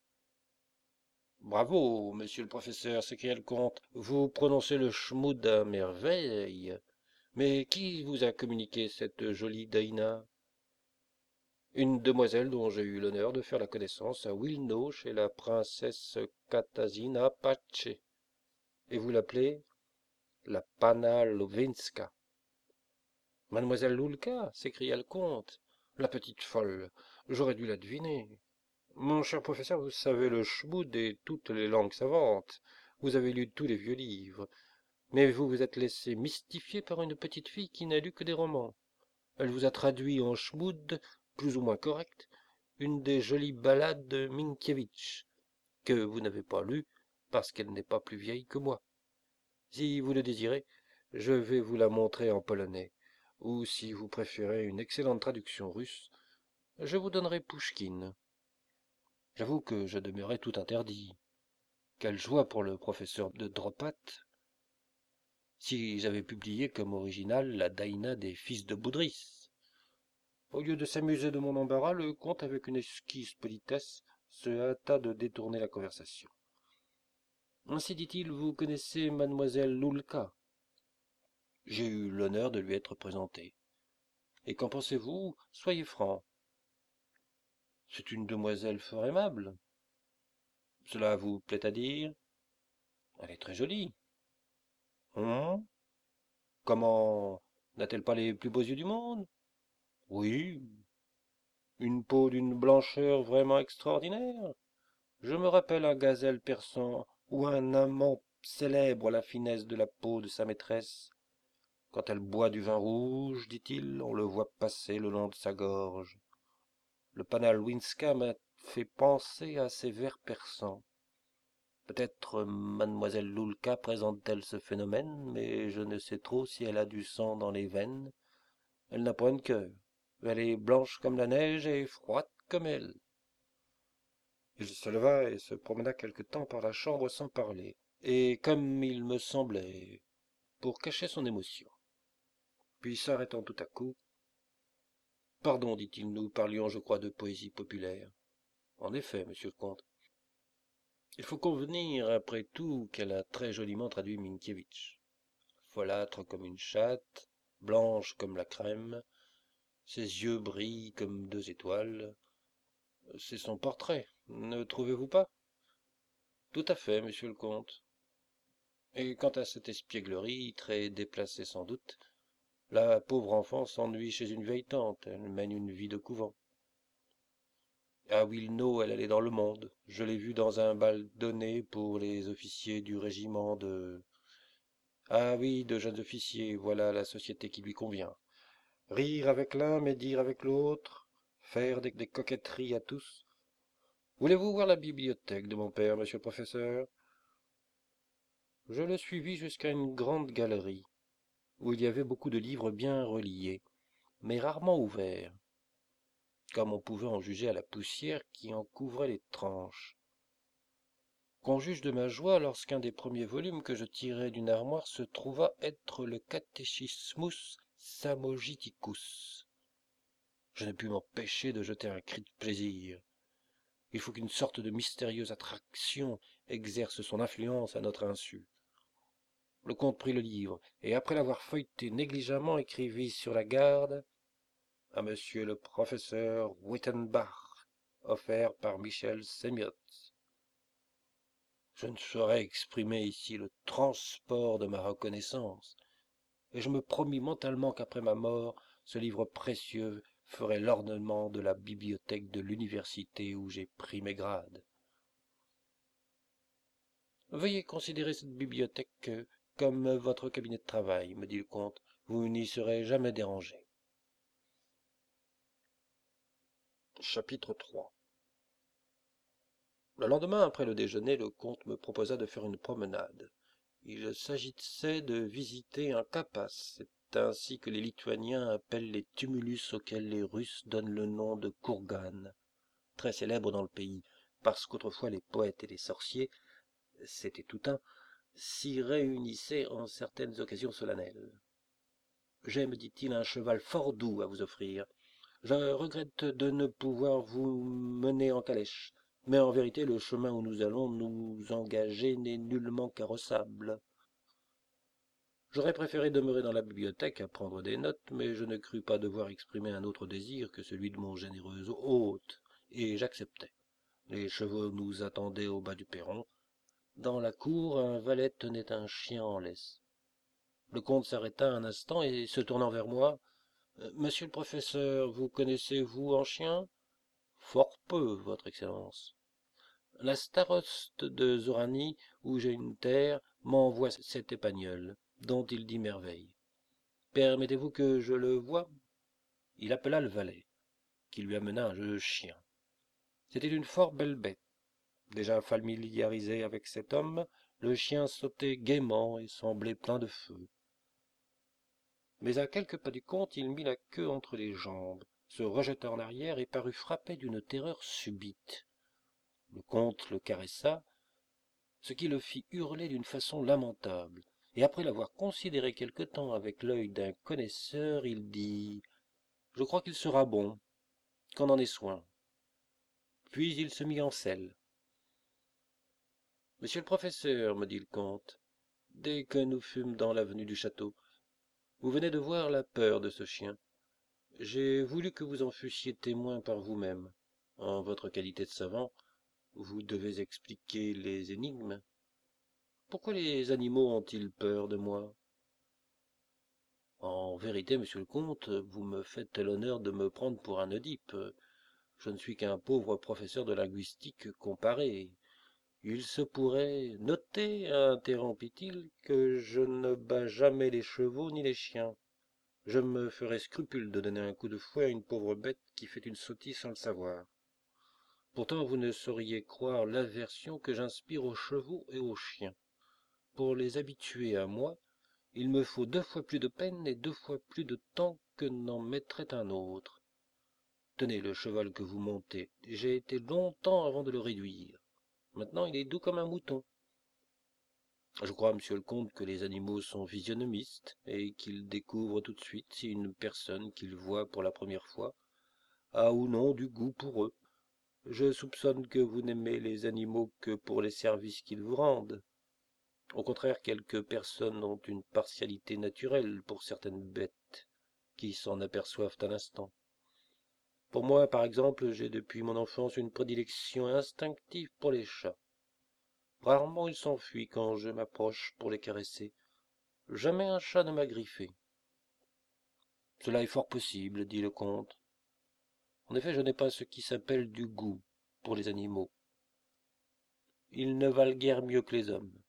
A: Bravo, monsieur le professeur, s'écria le comte. Vous prononcez le schmoud à merveille. Mais qui vous a communiqué cette jolie Daïna? Une demoiselle dont j'ai eu l'honneur de faire la connaissance à Wilno chez la princesse Katarzyna Pace. Et vous l'appelez la Panna Lovinska. Mademoiselle Loulka, s'écria le comte. La petite folle, j'aurais dû la deviner. Mon cher professeur, vous savez le schmoud et toutes les langues savantes. Vous avez lu tous les vieux livres. Mais vous vous êtes laissé mystifier par une petite fille qui n'a lu que des romans. Elle vous a traduit en schmoud, plus ou moins correct, une des jolies ballades de Minkiewicz, que vous n'avez pas lue parce qu'elle n'est pas plus vieille que moi. Si vous le désirez, je vais vous la montrer en polonais. ou si vous préférez une excellente traduction russe, je vous donnerai Pouchkine. J'avoue que je demeurais tout interdit. Quelle joie pour le professeur de Dropat si j'avais publié comme original la Daïna des fils de Boudris. Au lieu de s'amuser de mon embarras, le comte, avec une exquise politesse, se hâta de détourner la conversation. Ainsi dit-il, vous connaissez mademoiselle Loulka. J'ai eu l'honneur de lui être présenté. Et qu'en pensez-vous? Soyez franc. C'est une demoiselle fort aimable. Cela vous plaît à dire? Elle est très jolie. Hum? Comment? N'a-t-elle pas les plus beaux yeux du monde? Oui. Une peau d'une blancheur vraiment extraordinaire. Je me rappelle un gazelle persan où un amant célèbre la finesse de la peau de sa maîtresse. Quand elle boit du vin rouge, dit-il, on le voit passer le long de sa gorge. Le panal Winska m'a fait penser à ces vers persans. Peut-être mademoiselle Loulka présente-t-elle ce phénomène, mais je ne sais trop si elle a du sang dans les veines. Elle n'a point de cœur. Elle est blanche comme la neige et froide comme elle. Il se leva et se promena quelque temps par la chambre sans parler, et comme il me semblait, pour cacher son émotion. Puis s'arrêtant tout à coup, pardon, dit-il, nous parlions, je crois, de poésie populaire. En effet, monsieur le comte. Il faut convenir, après tout, qu'elle a très joliment traduit Minkiewicz. Folâtre comme une chatte, blanche comme la crème, ses yeux brillent comme deux étoiles. C'est son portrait, ne trouvez-vous pas? Tout à fait, monsieur le comte. Et quant à cette espièglerie, très déplacée sans doute, la pauvre enfant s'ennuie chez une vieille tante, elle mène une vie de couvent. À Wilno, elle allait dans le monde. Je l'ai vue dans un bal donné pour les officiers du régiment de... Ah oui, de jeunes officiers, voilà la société qui lui convient. Rire avec l'un, médire avec l'autre, faire des, des coquetteries à tous. Voulez-vous voir la bibliothèque de mon père, monsieur le professeur? Je le suivis jusqu'à une grande galerie, où il y avait beaucoup de livres bien reliés, mais rarement ouverts, comme on pouvait en juger à la poussière qui en couvrait les tranches. Qu'on juge de ma joie lorsqu'un des premiers volumes que je tirai d'une armoire se trouva être le Catechismus Samogiticus. Je ne pus m'empêcher de jeter un cri de plaisir. Il faut qu'une sorte de mystérieuse attraction exerce son influence à notre insu. Le comte prit le livre, et après l'avoir feuilleté négligemment, écrivit sur la garde à monsieur le professeur Wittenbach, offert par Michel Semiots. Je ne saurais exprimer ici le transport de ma reconnaissance, et je me promis mentalement qu'après ma mort, ce livre précieux ferait l'ornement de la bibliothèque de l'université où j'ai pris mes grades. Veuillez considérer cette bibliothèque comme votre cabinet de travail, me dit le comte. Vous n'y serez jamais dérangé. Chapitre trois. Le lendemain, après le déjeuner, le comte me proposa de faire une promenade. Il s'agissait de visiter un kapas, c'est ainsi que les Lituaniens appellent les tumulus auxquels les Russes donnent le nom de Kourgan, très célèbre dans le pays, parce qu'autrefois les poètes et les sorciers, c'était tout un, s'y réunissaient en certaines occasions solennelles. J'ai, me dit-il, un cheval fort doux à vous offrir. Je regrette de ne pouvoir vous mener en calèche, mais en vérité le chemin où nous allons nous engager n'est nullement carrossable. J'aurais préféré demeurer dans la bibliothèque à prendre des notes, mais je ne crus pas devoir exprimer un autre désir que celui de mon généreux hôte, et j'acceptai. Les chevaux nous attendaient au bas du perron. Dans la cour, un valet tenait un chien en laisse. Le comte s'arrêta un instant et, se tournant vers moi, « Monsieur le professeur, vous connaissez-vous en chien ?»« Fort peu, votre Excellence. » « La staroste de Zorani, où j'ai une terre, m'envoie cet épagnol, dont il dit merveille. Permettez-vous que je le voie ?» Il appela le valet, qui lui amena le chien. C'était une fort belle bête. Déjà familiarisé avec cet homme, le chien sautait gaiement et semblait plein de feu. Mais à quelques pas du comte, il mit la queue entre les jambes, se rejeta en arrière et parut frappé d'une terreur subite. Le comte le caressa, ce qui le fit hurler d'une façon lamentable, et après l'avoir considéré quelque temps avec l'œil d'un connaisseur, il dit « Je crois qu'il sera bon, qu'on en ait soin. » Puis il se mit en selle. « Monsieur le professeur, me dit le comte, dès que nous fûmes dans l'avenue du château, vous venez de voir la peur de ce chien. J'ai voulu que vous en fussiez témoin par vous-même. En votre qualité de savant, vous devez expliquer les énigmes. Pourquoi les animaux ont-ils peur de moi? En vérité, monsieur le comte, vous me faites l'honneur de me prendre pour un Oedipe. Je ne suis qu'un pauvre professeur de linguistique comparée. Il se pourrait noter, interrompit-il, que je ne bats jamais les chevaux ni les chiens. Je me ferais scrupule de donner un coup de fouet à une pauvre bête qui fait une sottise sans le savoir. Pourtant, vous ne sauriez croire l'aversion que j'inspire aux chevaux et aux chiens. Pour les habituer à moi, il me faut deux fois plus de peine et deux fois plus de temps que n'en mettrait un autre. Tenez le cheval que vous montez. J'ai été longtemps avant de le réduire. Maintenant, il est doux comme un mouton. Je crois, monsieur le comte, que les animaux sont physionomistes et qu'ils découvrent tout de suite si une personne qu'ils voient pour la première fois a ou non du goût pour eux. Je soupçonne que vous n'aimez les animaux que pour les services qu'ils vous rendent. Au contraire, quelques personnes ont une partialité naturelle pour certaines bêtes, qui s'en aperçoivent à l'instant. Pour moi, par exemple, j'ai depuis mon enfance une prédilection instinctive pour les chats. Rarement ils s'enfuient quand je m'approche pour les caresser. Jamais un chat ne m'a griffé. Cela est fort possible, dit le comte. En effet, je n'ai pas ce qui s'appelle du goût pour les animaux. Ils ne valent guère mieux que les hommes.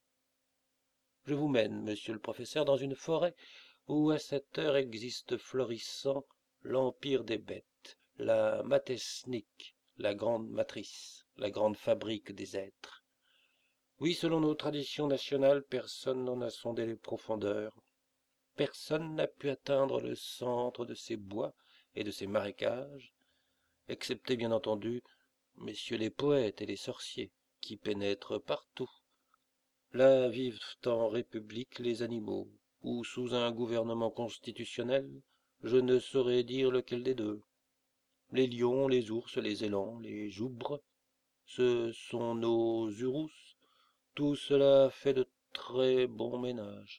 A: Je vous mène, monsieur le professeur, dans une forêt où à cette heure existe florissant l'empire des bêtes, la Matesnik, la grande matrice, la grande fabrique des êtres. Oui, selon nos traditions nationales, personne n'en a sondé les profondeurs. Personne n'a pu atteindre le centre de ces bois et de ces marécages, excepté bien entendu messieurs les poètes et les sorciers, qui pénètrent partout. Là vivent en république les animaux, ou sous un gouvernement constitutionnel, je ne saurais dire lequel des deux. Les lions, les ours, les élans, les joubres, ce sont nos urus. Tout cela fait de très bon ménage.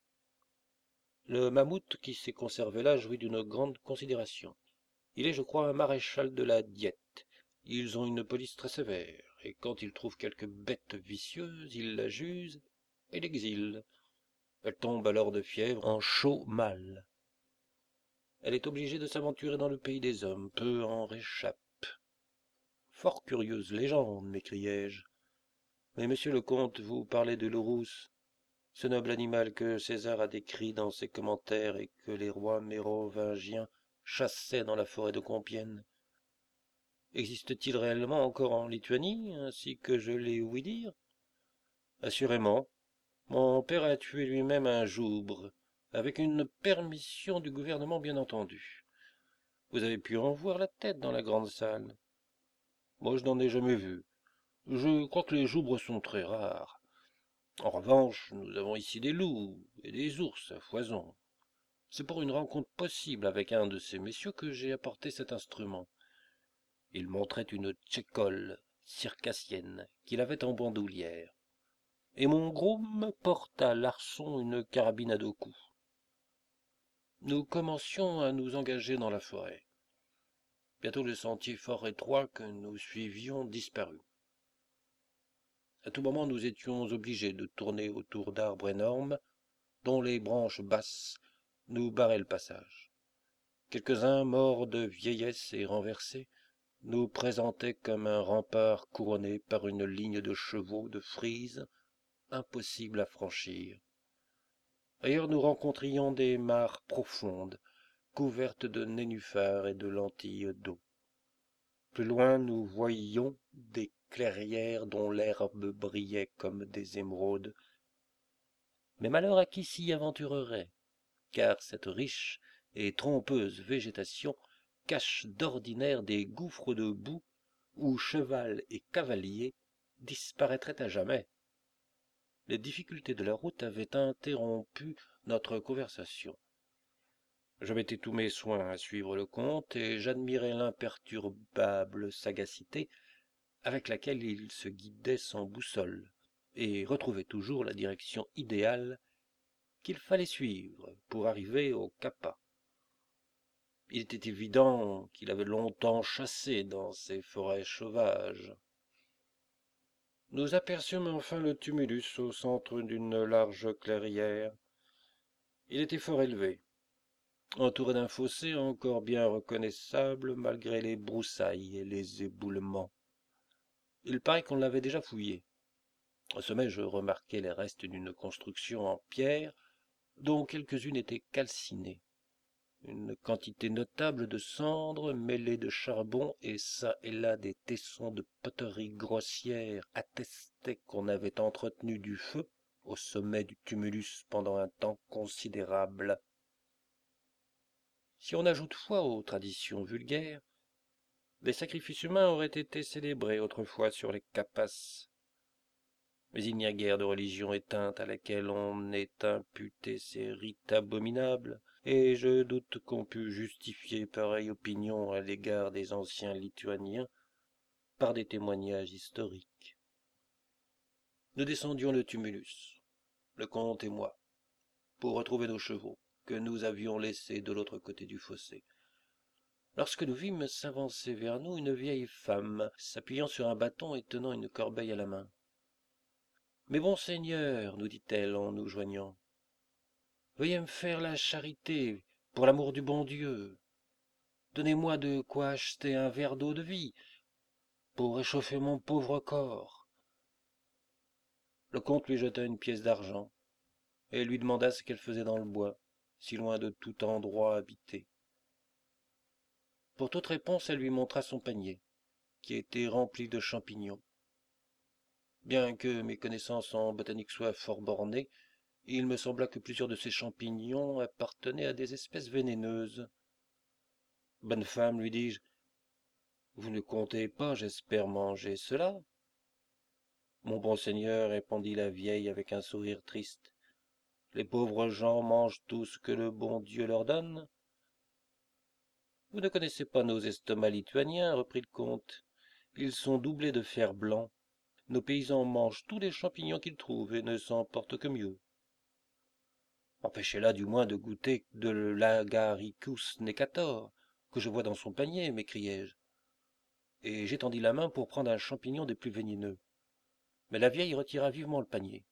A: Le mammouth qui s'est conservé là jouit d'une grande considération. Il est, je crois, un maréchal de la diète. Ils ont une police très sévère, et quand ils trouvent quelque bête vicieuse, ils la jusent et l'exilent. Elle tombe alors de fièvre en chaud mal. Elle est obligée de s'aventurer dans le pays des hommes, peu en réchappe. Fort curieuse légende, m'écriai-je. Mais monsieur le comte, vous parlez de l'ourous, ce noble animal que César a décrit dans ses commentaires et que les rois mérovingiens chassaient dans la forêt de Compiègne. Existe-t-il réellement encore en Lituanie, ainsi que je l'ai ouï dire? Assurément. Mon père a tué lui-même un joubre, avec une permission du gouvernement bien entendu. Vous avez pu en voir la tête dans la grande salle. Moi, je n'en ai jamais vu. Je crois que les joubres sont très rares. En revanche, nous avons ici des loups et des ours à foison. C'est pour une rencontre possible avec un de ces messieurs que j'ai apporté cet instrument. Il montrait une tchécole circassienne qu'il avait en bandoulière, et mon groom porte à l'arçon une carabine à deux coups. Nous commencions à nous engager dans la forêt. Bientôt le sentier fort étroit que nous suivions disparut. À tout moment nous étions obligés de tourner autour d'arbres énormes, dont les branches basses nous barraient le passage. Quelques-uns, morts de vieillesse et renversés, nous présentaient comme un rempart couronné par une ligne de chevaux de frise impossible à franchir. Ailleurs nous rencontrions des mares profondes, couvertes de nénuphars et de lentilles d'eau. Plus loin nous voyions des clairières dont l'herbe brillait comme des émeraudes. Mais malheur à qui s'y aventurerait. car cette riche et trompeuse végétation cache d'ordinaire des gouffres de boue où cheval et cavalier disparaîtraient à jamais. Les difficultés de la route avaient interrompu notre conversation. Je mettais tous mes soins à suivre le comte, et j'admirais l'imperturbable sagacité avec laquelle il se guidait sans boussole, et retrouvait toujours la direction idéale qu'il fallait suivre pour arriver au Kappa. Il était évident qu'il avait longtemps chassé dans ces forêts sauvages. Nous aperçûmes enfin le tumulus au centre d'une large clairière. Il était fort élevé, entouré d'un fossé encore bien reconnaissable malgré les broussailles et les éboulements. Il paraît qu'on l'avait déjà fouillé. Au sommet, je remarquai les restes d'une construction en pierre, dont quelques-unes étaient calcinées. Une quantité notable de cendres mêlées de charbon et çà et là des tessons de poterie grossière attestaient qu'on avait entretenu du feu au sommet du tumulus pendant un temps considérable. Si on ajoute foi aux traditions vulgaires, des sacrifices humains auraient été célébrés autrefois sur les Kappas. Mais il n'y a guère de religion éteinte à laquelle on ait imputé ces rites abominables, et je doute qu'on pût justifier pareille opinion à l'égard des anciens lituaniens par des témoignages historiques. Nous descendions le tumulus, le comte et moi, pour retrouver nos chevaux, que nous avions laissés de l'autre côté du fossé, lorsque nous vîmes s'avancer vers nous une vieille femme, s'appuyant sur un bâton et tenant une corbeille à la main. « Mais bon Seigneur, nous dit-elle en nous joignant, veuillez me faire la charité, pour l'amour du bon Dieu. Donnez-moi de quoi acheter un verre d'eau de vie, pour réchauffer mon pauvre corps. » Le comte lui jeta une pièce d'argent, et lui demanda ce qu'elle faisait dans le bois, si loin de tout endroit habité. Pour toute réponse, elle lui montra son panier, qui était rempli de champignons. Bien que mes connaissances en botanique soient fort bornées, il me sembla que plusieurs de ces champignons appartenaient à des espèces vénéneuses. « Bonne femme, lui dis-je, vous ne comptez pas, j'espère, manger cela ?» ?»« Mon bon seigneur, répondit la vieille avec un sourire triste, les pauvres gens mangent tout ce que le bon Dieu leur donne. »« Vous ne connaissez pas nos estomacs lituaniens, reprit le comte. Ils sont doublés de fer blanc. Nos paysans mangent tous les champignons qu'ils trouvent et ne s'en portent que mieux. »« Empêchez-la du moins de goûter de l'agaricus necator, que je vois dans son panier, m'écriai-je. Et j'étendis la main pour prendre un champignon des plus vénéneux. Mais la vieille retira vivement le panier.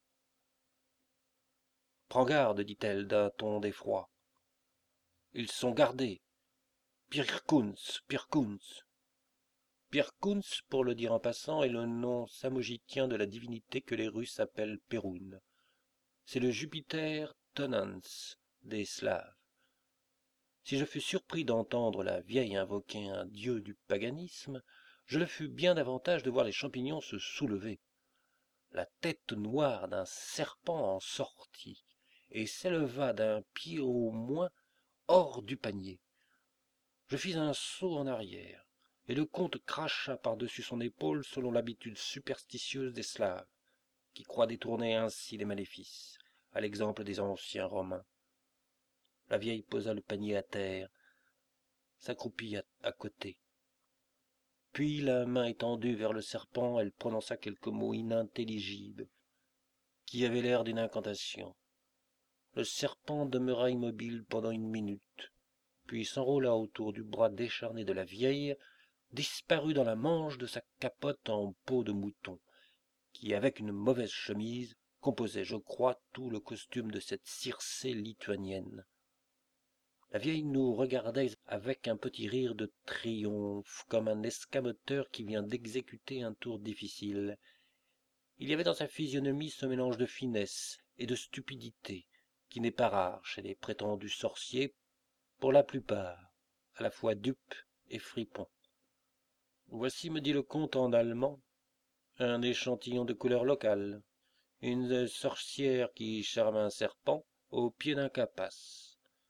A: « Prends garde, dit-elle d'un ton d'effroi. Ils sont gardés. Pirkunz, Pirkunz. Pirkunz, pour le dire en passant, est le nom samogitien de la divinité que les Russes appellent Péroun. C'est le Jupiter Tonans des Slaves. Si je fus surpris d'entendre la vieille invoquer un dieu du paganisme, je le fus bien davantage de voir les champignons se soulever. La tête noire d'un serpent en sortit, et s'éleva d'un pied au moins hors du panier. Je fis un saut en arrière, et le comte cracha par-dessus son épaule selon l'habitude superstitieuse des Slaves, qui croient détourner ainsi les maléfices, à l'exemple des anciens Romains. La vieille posa le panier à terre, s'accroupit à, à côté. Puis, la main étendue vers le serpent, elle prononça quelques mots inintelligibles, qui avaient l'air d'une incantation. Le serpent demeura immobile pendant une minute, puis s'enroula autour du bras décharné de la vieille, disparut dans la manche de sa capote en peau de mouton, qui, avec une mauvaise chemise, composait, je crois, tout le costume de cette Circé lituanienne. La vieille nous regardait avec un petit rire de triomphe, comme un escamoteur qui vient d'exécuter un tour difficile. Il y avait dans sa physionomie ce mélange de finesse et de stupidité qui n'est pas rare chez les prétendus sorciers, pour la plupart, à la fois dupes et fripons. « Voici, me dit le comte en allemand, un échantillon de couleur locale, une sorcière qui charme un serpent au pied d'un capace.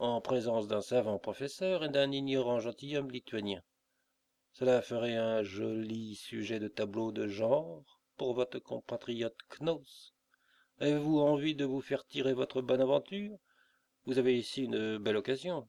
A: en présence d'un savant professeur et d'un ignorant gentilhomme lituanien. Cela ferait un joli sujet de tableau de genre pour votre compatriote Knos. Avez-vous envie de vous faire tirer votre bonne aventure? Vous avez ici une belle occasion.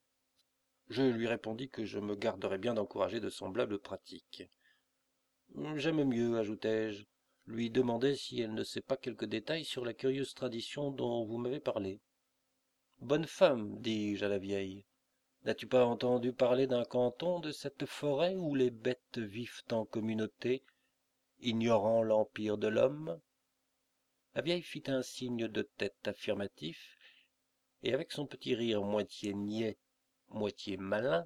A: Je lui répondis que je me garderais bien d'encourager de semblables pratiques. J'aime mieux, ajoutai-je, lui demander si elle ne sait pas quelques détails sur la curieuse tradition dont vous m'avez parlé. Bonne femme, dis-je à la vieille, n'as-tu pas entendu parler d'un canton de cette forêt où les bêtes vivent en communauté, ignorant l'empire de l'homme? La vieille fit un signe de tête affirmatif, et avec son petit rire moitié niais, moitié malin,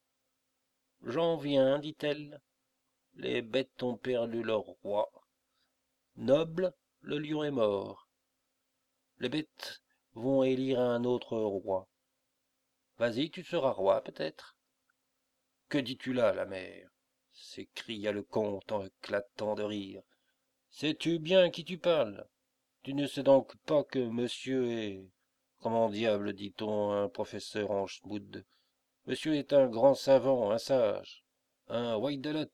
A: j'en viens, dit-elle. Les bêtes ont perdu leur roi. Noble, le lion est mort. Les bêtes vont élire un autre roi. Vas-y, tu seras roi, peut-être. Que dis-tu là, la mère? S'écria le comte en éclatant de rire. Sais-tu bien à qui tu parles? Tu ne sais donc pas que monsieur est... Comment diable dit-on un professeur en schmoud? Monsieur est un grand savant, un sage, un Waidelot.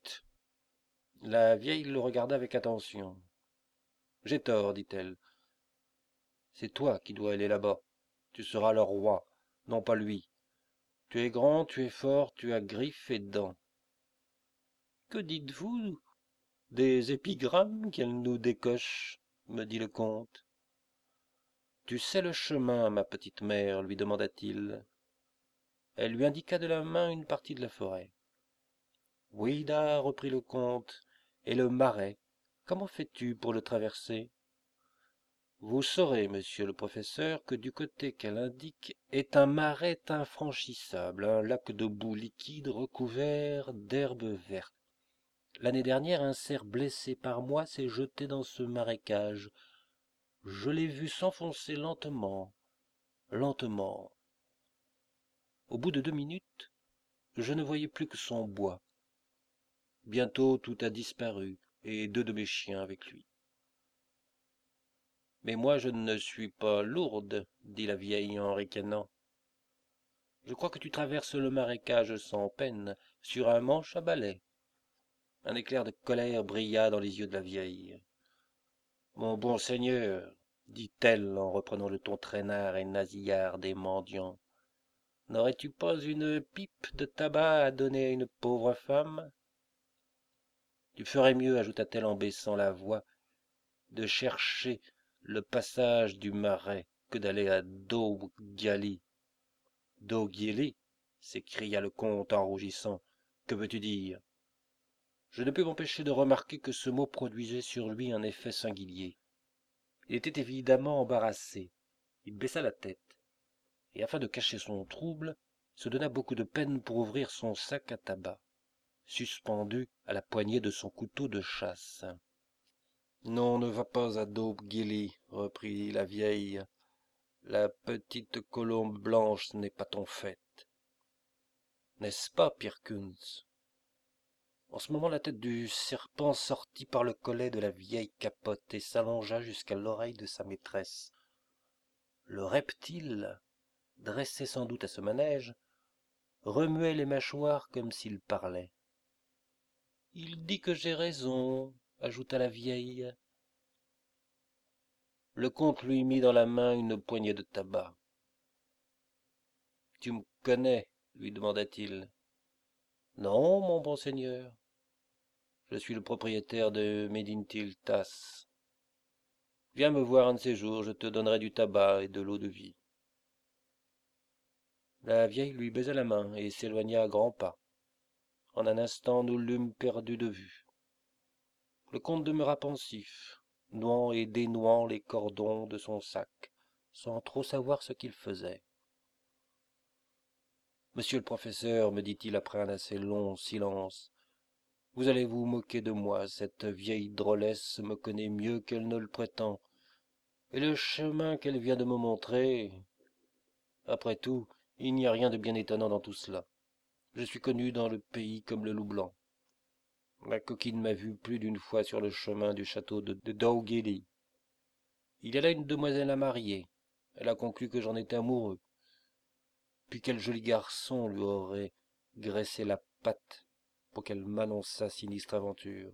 A: La vieille le regarda avec attention. J'ai tort, dit-elle. C'est toi qui dois aller là-bas. Tu seras le roi, non pas lui. Tu es grand, tu es fort, tu as griffes et dents. Que dites-vous des épigrammes qu'elle nous décoche? Me dit le comte. Tu sais le chemin, ma petite mère, lui demanda-t-il. Elle lui indiqua de la main une partie de la forêt. Oui, da, reprit le comte, et le marais, comment fais-tu pour le traverser? Vous saurez, monsieur le professeur, que du côté qu'elle indique est un marais infranchissable, un lac de boue liquide recouvert d'herbes vertes. L'année dernière, un cerf blessé par moi s'est jeté dans ce marécage. Je l'ai vu s'enfoncer lentement, lentement. Au bout de deux minutes, je ne voyais plus que son bois. Bientôt tout a disparu, et deux de mes chiens avec lui. Mais moi je ne suis pas lourde, dit la vieille en ricanant. Je crois que tu traverses le marécage sans peine, sur un manche à balai. Un éclair de colère brilla dans les yeux de la vieille. Mon bon seigneur, dit-elle en reprenant le ton traînard et nasillard des mendiants, n'aurais-tu pas une pipe de tabac à donner à une pauvre femme? Tu ferais mieux, ajouta-t-elle en baissant la voix, de chercher le passage du marais que d'aller à Doggyali. Doggyali, s'écria le comte en rougissant. Que veux-tu dire? Je ne pus m'empêcher de remarquer que ce mot produisait sur lui un effet singulier. Il était évidemment embarrassé. Il baissa la tête, et afin de cacher son trouble, se donna beaucoup de peine pour ouvrir son sac à tabac, suspendu à la poignée de son couteau de chasse. Non, ne va pas à Doggyali, reprit la vieille. La petite colombe blanche n'est pas ton fait. N'est-ce pas, Pirkins? En ce moment, la tête du serpent sortit par le collet de la vieille capote et s'allongea jusqu'à l'oreille de sa maîtresse. Le reptile, dressé sans doute à ce manège, remuait les mâchoires comme s'il parlait. « Il dit que j'ai raison, » ajouta la vieille. Le comte lui mit dans la main une poignée de tabac. « Tu me connais ?» lui demanda-t-il. « Non, mon bon seigneur. Je suis le propriétaire de Médintiltas. Viens me voir un de ces jours, je te donnerai du tabac et de l'eau de vie. » La vieille lui baisa la main et s'éloigna à grands pas. En un instant, nous l'eûmes perdu de vue. Le comte demeura pensif, nouant et dénouant les cordons de son sac, sans trop savoir ce qu'il faisait. « Monsieur le professeur, me dit-il après un assez long silence, vous allez vous moquer de moi, cette vieille drôlesse me connaît mieux qu'elle ne le prétend, et le chemin qu'elle vient de me montrer... Après tout, il n'y a rien de bien étonnant dans tout cela. Je suis connu dans le pays comme le loup blanc. Ma coquine m'a vu plus d'une fois sur le chemin du château de, de Doggyali. Il y a là une demoiselle à marier. Elle a conclu que j'en étais amoureux. Puis quel joli garçon lui aurait graissé la patte pour qu'elle m'annonce sa sinistre aventure.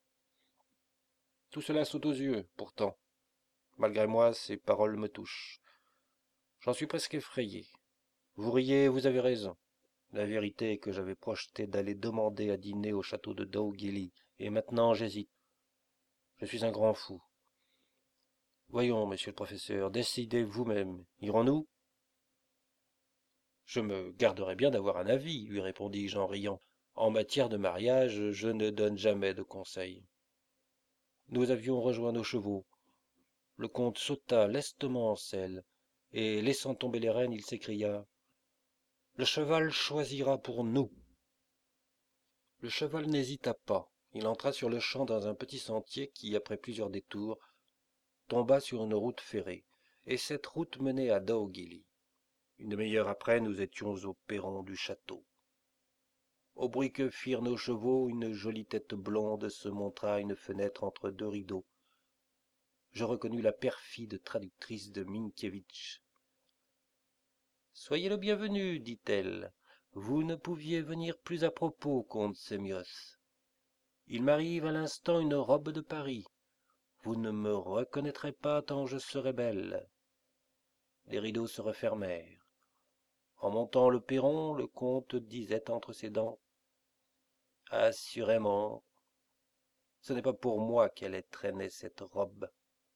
A: Tout cela saute aux yeux, pourtant. Malgré moi, ces paroles me touchent. J'en suis presque effrayé. Vous riez, vous avez raison. La vérité est que j'avais projeté d'aller demander à dîner au château de Dougilly, et maintenant j'hésite. Je suis un grand fou. Voyons, monsieur le professeur, décidez vous-même. Irons-nous? Je me garderai bien d'avoir un avis, lui répondis-je en riant. En matière de mariage, je ne donne jamais de conseils. Nous avions rejoint nos chevaux. Le comte sauta lestement en selle, et laissant tomber les rênes, il s'écria: Le cheval choisira pour nous. Le cheval n'hésita pas. Il entra sur le champ dans un petit sentier qui, après plusieurs détours, tomba sur une route ferrée, et cette route menait à Dougilly. Une demi-heure après, nous étions au perron du château. Au bruit que firent nos chevaux, une jolie tête blonde se montra à une fenêtre entre deux rideaux. Je reconnus la perfide traductrice de Minkiewicz. « Soyez le bienvenu, dit-elle. Vous ne pouviez venir plus à propos, comte Sémios. Il m'arrive à l'instant une robe de Paris. Vous ne me reconnaîtrez pas tant je serai belle. » Les rideaux se refermèrent. En montant le perron, le comte disait entre ses dents: « Assurément, ce n'est pas pour moi qu'elle ait traîné cette robe. »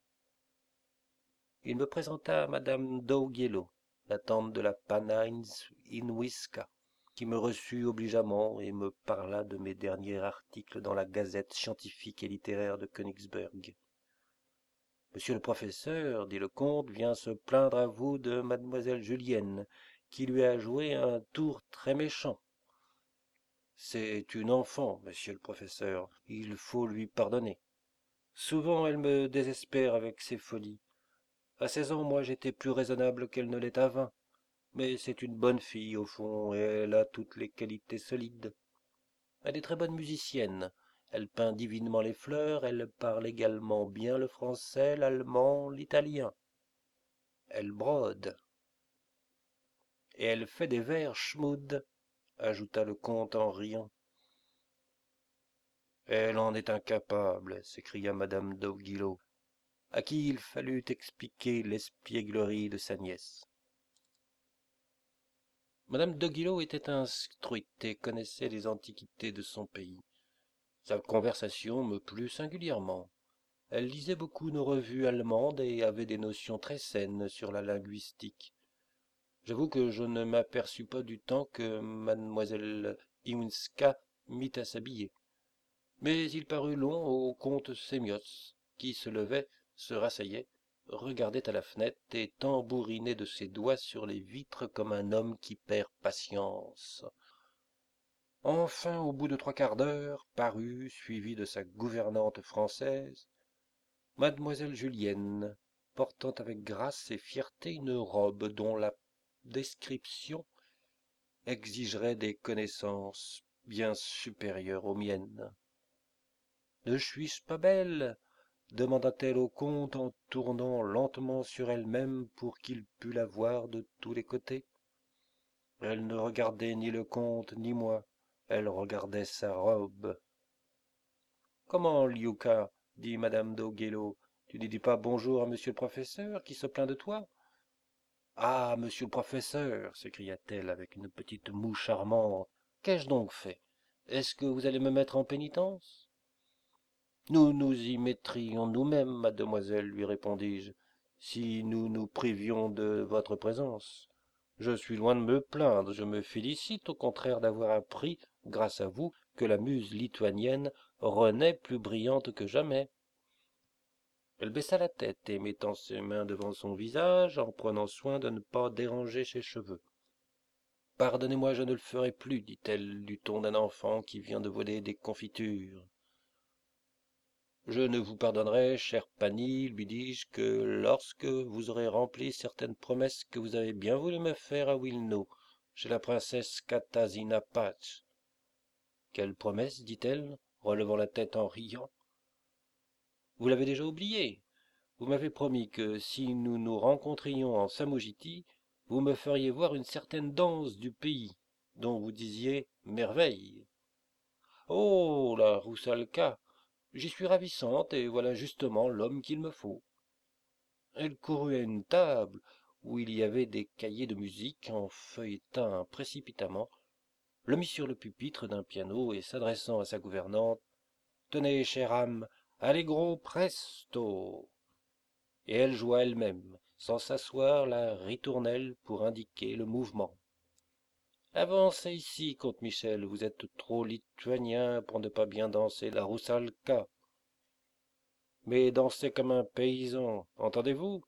A: Il me présenta à madame Dougiello, la tante de la Pannines in Wiska, qui me reçut obligeamment et me parla de mes derniers articles dans la gazette scientifique et littéraire de Königsberg. « Monsieur le professeur, dit le comte, vient se plaindre à vous de mademoiselle Julienne, qui lui a joué un tour très méchant. C'est une enfant, monsieur le professeur, il faut lui pardonner. Souvent elle me désespère avec ses folies. À seize ans, moi, j'étais plus raisonnable qu'elle ne l'est à vingt. Mais c'est une bonne fille, au fond, et elle a toutes les qualités solides. Elle est très bonne musicienne. Elle peint divinement les fleurs, elle parle également bien le français, l'allemand, l'italien. Elle brode. Et elle fait des vers schmoud, ajouta le comte en riant. Elle en est incapable, s'écria madame Dougiello, à qui il fallut expliquer l'espièglerie de sa nièce. Madame Dougiello était instruite et connaissait les antiquités de son pays. Sa conversation me plut singulièrement. Elle lisait beaucoup nos revues allemandes et avait des notions très saines sur la linguistique. J'avoue que je ne m'aperçus pas du temps que mademoiselle Iwinska mit à s'habiller. Mais il parut long au comte Sémios, qui se levait, se rasseyait, regardait à la fenêtre et tambourinait de ses doigts sur les vitres comme un homme qui perd patience. Enfin, au bout de trois quarts d'heure, parut, suivi de sa gouvernante française, mademoiselle Julienne, portant avec grâce et fierté une robe dont la description exigerait des connaissances bien supérieures aux miennes. « Ne suis-je pas belle ?» demanda-t-elle au comte en tournant lentement sur elle-même pour qu'il pût la voir de tous les côtés. Elle ne regardait ni le comte ni moi, elle regardait sa robe. « Comment, Liuka, dit madame Dougiello, tu ne dis pas bonjour à monsieur le professeur qui se plaint de toi? »« Ah, monsieur le professeur, s'écria-t-elle avec une petite moue charmante, qu'ai-je donc fait? Est-ce que vous allez me mettre en pénitence? » Nous nous y mettrions nous-mêmes, mademoiselle, lui répondis-je, si nous nous privions de votre présence. Je suis loin de me plaindre, je me félicite au contraire d'avoir appris, grâce à vous, que la muse lituanienne renaît plus brillante que jamais. Elle baissa la tête et mettant ses mains devant son visage, en prenant soin de ne pas déranger ses cheveux. « Pardonnez-moi, je ne le ferai plus, dit-elle du ton d'un enfant qui vient de voler des confitures. Je ne vous pardonnerai, chère Pani, lui dis-je, que lorsque vous aurez rempli certaines promesses que vous avez bien voulu me faire à Wilno, chez la princesse Katarzyna Patch. »« Quelle promesse, dit-elle, relevant la tête en riant. »« Vous l'avez déjà oubliée. Vous m'avez promis que si nous nous rencontrions en Samojiti, vous me feriez voir une certaine danse du pays, dont vous disiez merveille. Oh, la Roussalka, j'y suis ravissante, et voilà justement l'homme qu'il me faut. Elle courut à une table où il y avait des cahiers de musique, en feuilletant précipitamment, le mit sur le pupitre d'un piano et s'adressant à sa gouvernante, tenez, chère âme, allegro presto. Et elle joua elle-même, sans s'asseoir, la ritournelle pour indiquer le mouvement. Avancez ici, comte Michel, vous êtes trop lituanien pour ne pas bien danser la roussalka. Mais dansez comme un paysan, entendez-vous?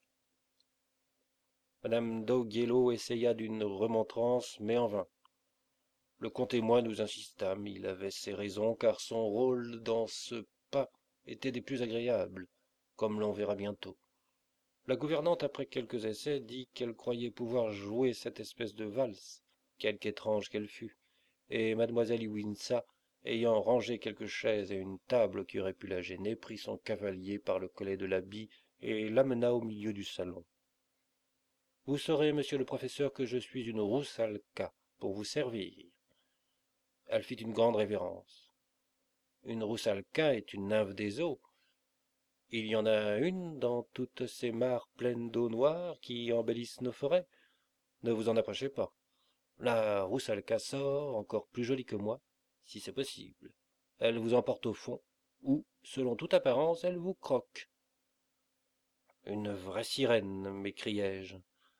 A: Madame d'Auguello essaya d'une remontrance, mais en vain. Le comte et moi nous insistâmes, il avait ses raisons, car son rôle dans ce pas était des plus agréables, comme l'on verra bientôt. La gouvernante, après quelques essais, dit qu'elle croyait pouvoir jouer cette espèce de valse, quelque étrange qu'elle fût, et mademoiselle Iwinsa, ayant rangé quelques chaises et une table qui aurait pu la gêner, prit son cavalier par le collet de l'habit et l'amena au milieu du salon. Vous saurez, monsieur le professeur, que je suis une roussalka, pour vous servir. Elle fit une grande révérence. Une roussalka est une nymphe des eaux. Il y en a une dans toutes ces mares pleines d'eau noire qui embellissent nos forêts. Ne vous en approchez pas. La roussalka sort, encore plus jolie que moi, si c'est possible. Elle vous emporte au fond, où, selon toute apparence, elle vous croque. Une vraie sirène, m'écriai-je.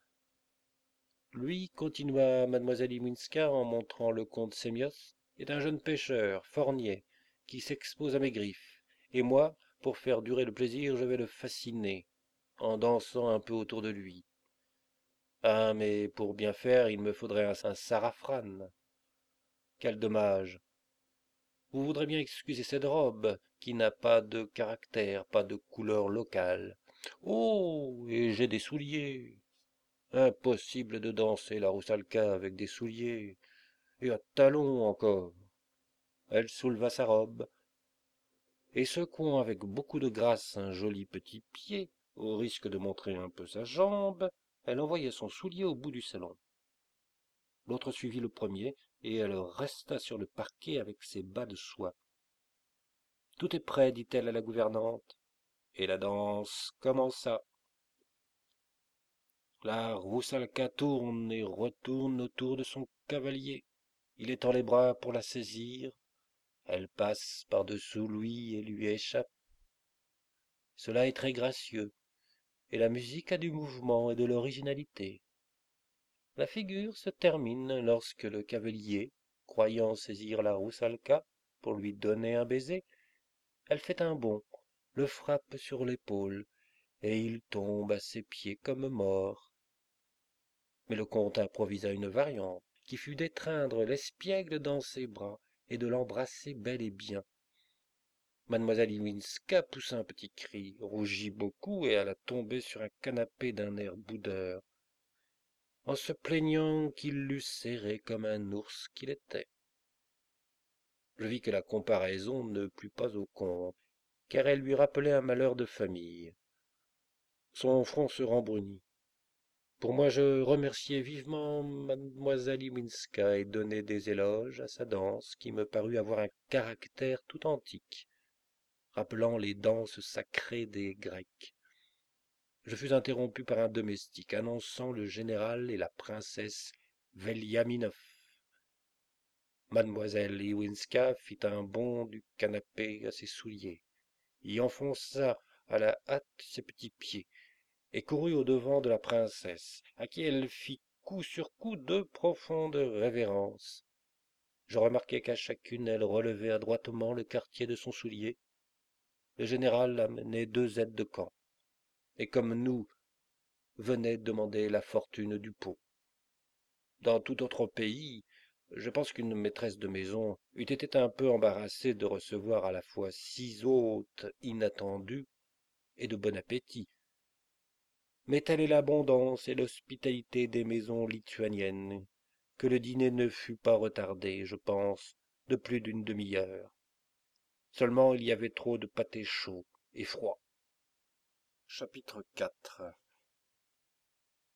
A: Lui, continua mademoiselle Iwinska en montrant le comte Sémios, est un jeune pêcheur, fort niais, qui s'expose à mes griffes, et moi, pour faire durer le plaisir, je vais le fasciner, en dansant un peu autour de lui. Ah, mais pour bien faire, il me faudrait un, un sarafrane. Quel dommage. Vous voudrez bien excuser cette robe, qui n'a pas de caractère, pas de couleur locale. Oh, et j'ai des souliers. Impossible de danser la roussalka avec des souliers, et à talons encore. Elle souleva sa robe, et secouant avec beaucoup de grâce un joli petit pied, au risque de montrer un peu sa jambe, elle envoya son soulier au bout du salon. L'autre suivit le premier, et elle resta sur le parquet avec ses bas de soie. Tout est prêt, dit-elle à la gouvernante, et la danse commença. La roussalka tourne et retourne autour de son cavalier. Il étend les bras pour la saisir. Elle passe par-dessous lui et lui échappe. Cela est très gracieux, et la musique a du mouvement et de l'originalité. La figure se termine lorsque le cavalier, croyant saisir la roussalka pour lui donner un baiser, elle fait un bond, le frappe sur l'épaule, et il tombe à ses pieds comme mort. Mais le comte improvisa une variante, qui fut d'étreindre l'espiègle dans ses bras et de l'embrasser bel et bien. Mademoiselle Iwinska poussa un petit cri, rougit beaucoup et alla tomber sur un canapé d'un air boudeur, en se plaignant qu'il l'eût serré comme un ours qu'il était. Je vis que la comparaison ne plut pas au comte, car elle lui rappelait un malheur de famille. Son front se rembrunit. Pour moi, je remerciai vivement mademoiselle Iwinska et donnai des éloges à sa danse qui me parut avoir un caractère tout antique, rappelant les danses sacrées des Grecs. Je fus interrompu par un domestique annonçant le général et la princesse Veliaminov. Mademoiselle Iwinska fit un bond du canapé à ses souliers, y enfonça à la hâte ses petits pieds, et courut au-devant de la princesse, à qui elle fit coup sur coup deux profondes révérences. Je remarquai qu'à chacune elle relevait adroitement le quartier de son soulier. Le général amenait deux aides de camp, et comme nous, venait demander la fortune du pot. Dans tout autre pays, je pense qu'une maîtresse de maison eût été un peu embarrassée de recevoir à la fois six hôtes inattendus et de bon appétit. Mais telle est l'abondance et l'hospitalité des maisons lituaniennes, que le dîner ne fut pas retardé, je pense, de plus d'une demi-heure. Seulement il y avait trop de pâté chaud et froid. Chapitre quatre.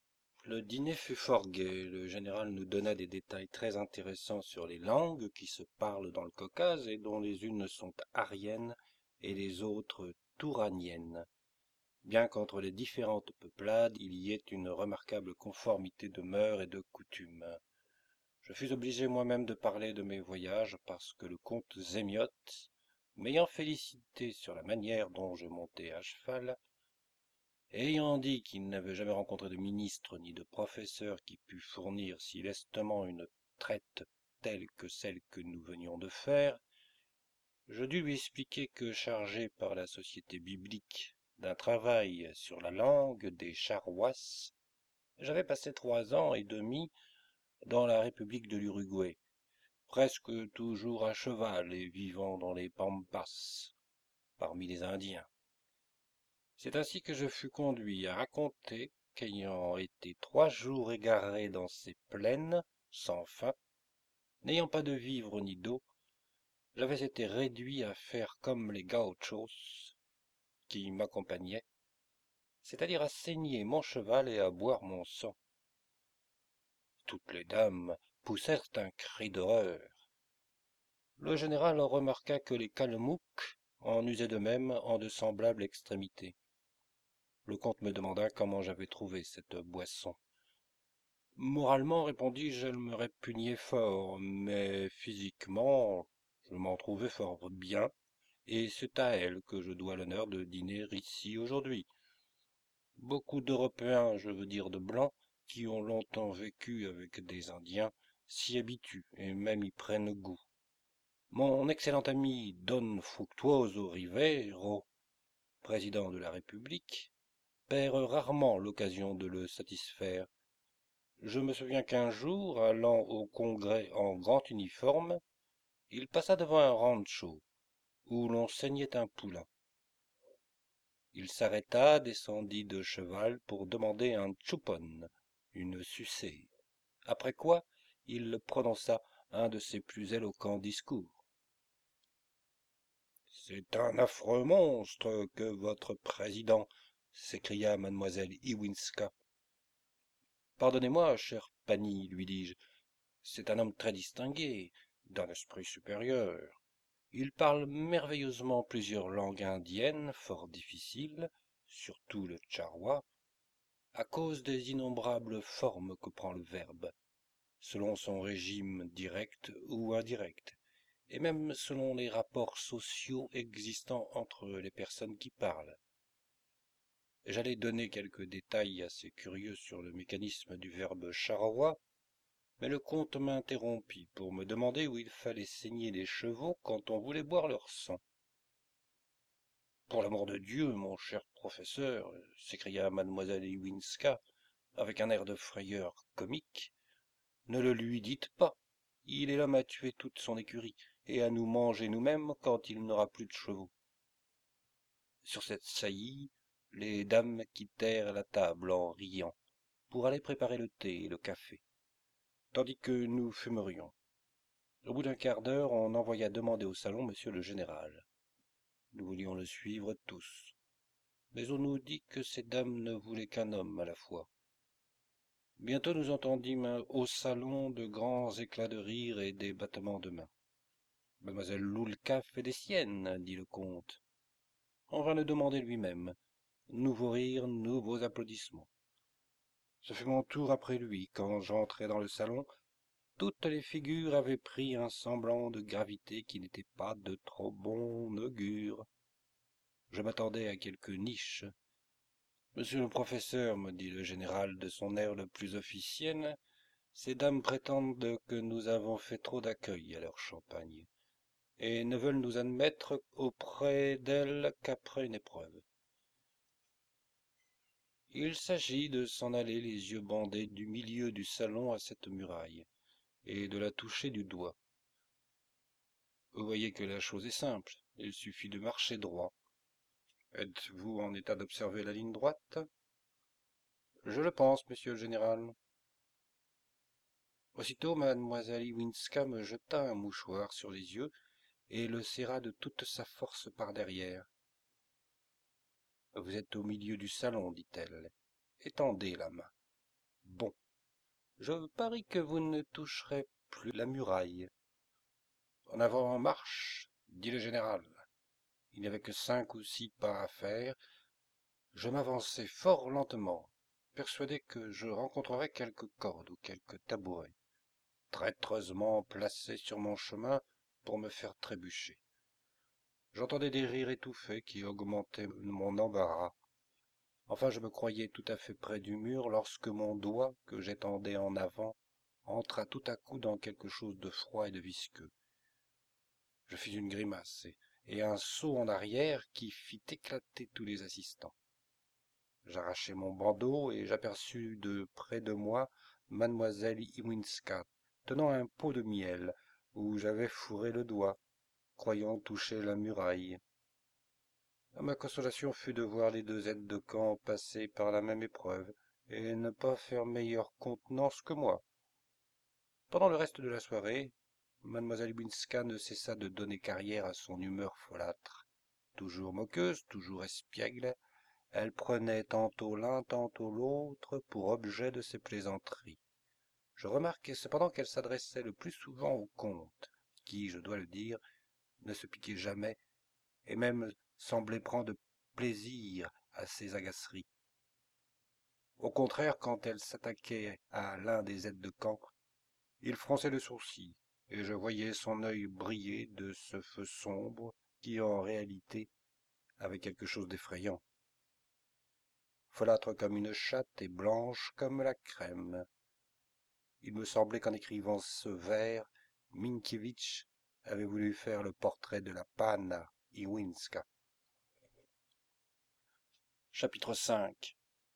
A: Le dîner fut fort gai. Le général nous donna des détails très intéressants sur les langues qui se parlent dans le Caucase et dont les unes sont aryennes et les autres touraniennes, bien qu'entre les différentes peuplades il y ait une remarquable conformité de mœurs et de coutumes. Je fus obligé moi-même de parler de mes voyages parce que le comte Zémiote, m'ayant félicité sur la manière dont je montais à cheval, ayant dit qu'il n'avait jamais rencontré de ministre ni de professeur qui pût fournir si lestement une traite telle que celle que nous venions de faire, je dus lui expliquer que, chargé par la société biblique d'un travail sur la langue des Charrois, j'avais passé trois ans et demi dans la République de l'Uruguay, presque toujours à cheval et vivant dans les pampas, parmi les Indiens. C'est ainsi que je fus conduit à raconter qu'ayant été trois jours égaré dans ces plaines, sans faim, n'ayant pas de vivres ni d'eau, j'avais été réduit à faire comme les gauchos qui m'accompagnaient, c'est-à-dire à saigner mon cheval et à boire mon sang. Toutes les dames poussèrent un cri d'horreur. Le général remarqua que les Kalmouks en usaient de même en de semblables extrémités. Le comte me demanda comment j'avais trouvé cette boisson. Moralement, répondis-je, elle me répugnait fort, mais physiquement, je m'en trouvais fort bien, et c'est à elle que je dois l'honneur de dîner ici aujourd'hui. Beaucoup d'Européens, je veux dire de Blancs, qui ont longtemps vécu avec des Indiens, s'y habituent et même y prennent goût. Mon excellent ami Don Fructuoso Rivero, président de la République, perd rarement l'occasion de le satisfaire. Je me souviens qu'un jour, allant au congrès en grand uniforme, il passa devant un rancho, où l'on saignait un poulain. Il s'arrêta, descendit de cheval pour demander un chupon, une sucée, après quoi il prononça un de ses plus éloquents discours. C'est un affreux monstre que votre président, s'écria mademoiselle Iwinska. Pardonnez-moi, cher Pani, lui dis-je, c'est un homme très distingué, d'un esprit supérieur. Il parle merveilleusement plusieurs langues indiennes, fort difficiles, surtout le charrois, à cause des innombrables formes que prend le verbe, selon son régime direct ou indirect, et même selon les rapports sociaux existant entre les personnes qui parlent. J'allais donner quelques détails assez curieux sur le mécanisme du verbe charrois, mais le comte m'interrompit pour me demander où il fallait saigner les chevaux quand on voulait boire leur sang. « Pour l'amour de Dieu, mon cher professeur, s'écria mademoiselle Iwinska, avec un air de frayeur comique, ne le lui dites pas. Il est l'homme à tuer toute son écurie, et à nous manger nous-mêmes quand il n'aura plus de chevaux. » Sur cette saillie, les dames quittèrent la table en riant, pour aller préparer le thé et le café, tandis que nous fumerions. Au bout d'un quart d'heure, on envoya demander au salon monsieur le général. Nous voulions le suivre tous, mais on nous dit que ces dames ne voulaient qu'un homme à la fois. Bientôt nous entendîmes au salon de grands éclats de rire et des battements de mains. « Mademoiselle Loulka fait des siennes, » dit le comte. On vint le demander lui-même. Nouveaux rires, nouveaux applaudissements. Ce fut mon tour après lui. Quand j'entrai dans le salon, toutes les figures avaient pris un semblant de gravité qui n'était pas de trop bon augure. Je m'attendais à quelque niche. « Monsieur le professeur, me dit le général de son air le plus officiel, ces dames prétendent que nous avons fait trop d'accueil à leur champagne, et ne veulent nous admettre auprès d'elles qu'après une épreuve. Il s'agit de s'en aller les yeux bandés du milieu du salon à cette muraille, et de la toucher du doigt. Vous voyez que la chose est simple, il suffit de marcher droit. Êtes-vous en état d'observer la ligne droite? Je le pense, monsieur le général. Aussitôt, mademoiselle Iwinska me jeta un mouchoir sur les yeux et le serra de toute sa force par derrière. Vous êtes au milieu du salon, dit-elle. Étendez la main. Je parie que vous ne toucherez plus la muraille. En avant en marche, dit le général. Il n'y avait que cinq ou six pas à faire. Je m'avançai fort lentement, persuadé que je rencontrerais quelques cordes ou quelques tabourets, traîtreusement placés sur mon chemin pour me faire trébucher. J'entendais des rires étouffés qui augmentaient mon embarras. Enfin, je me croyais tout à fait près du mur lorsque mon doigt, que j'étendais en avant, entra tout à coup dans quelque chose de froid et de visqueux. Je fis une grimace et, et un saut en arrière qui fit éclater tous les assistants. J'arrachai mon bandeau et j'aperçus de près de moi mademoiselle Iwinska, tenant un pot de miel, où j'avais fourré le doigt, croyant toucher la muraille. Ma consolation fut de voir les deux aides de camp passer par la même épreuve, et ne pas faire meilleure contenance que moi. Pendant le reste de la soirée, mademoiselle Iwinska ne cessa de donner carrière à son humeur folâtre. Toujours moqueuse, toujours espiègle, elle prenait tantôt l'un, tantôt l'autre pour objet de ses plaisanteries. Je remarquai cependant qu'elle s'adressait le plus souvent au comte, qui, je dois le dire, ne se piquait jamais, et même semblait prendre plaisir à ses agaceries. Au contraire, quand elle s'attaquait à l'un des aides de camp, il fronçait le sourcil, et je voyais son œil briller de ce feu sombre qui, en réalité, avait quelque chose d'effrayant. Folâtre comme une chatte et blanche comme la crème. Il me semblait qu'en écrivant ce vers, Minkiewicz avait voulu faire le portrait de la Panna Iwinska. Chapitre cinq.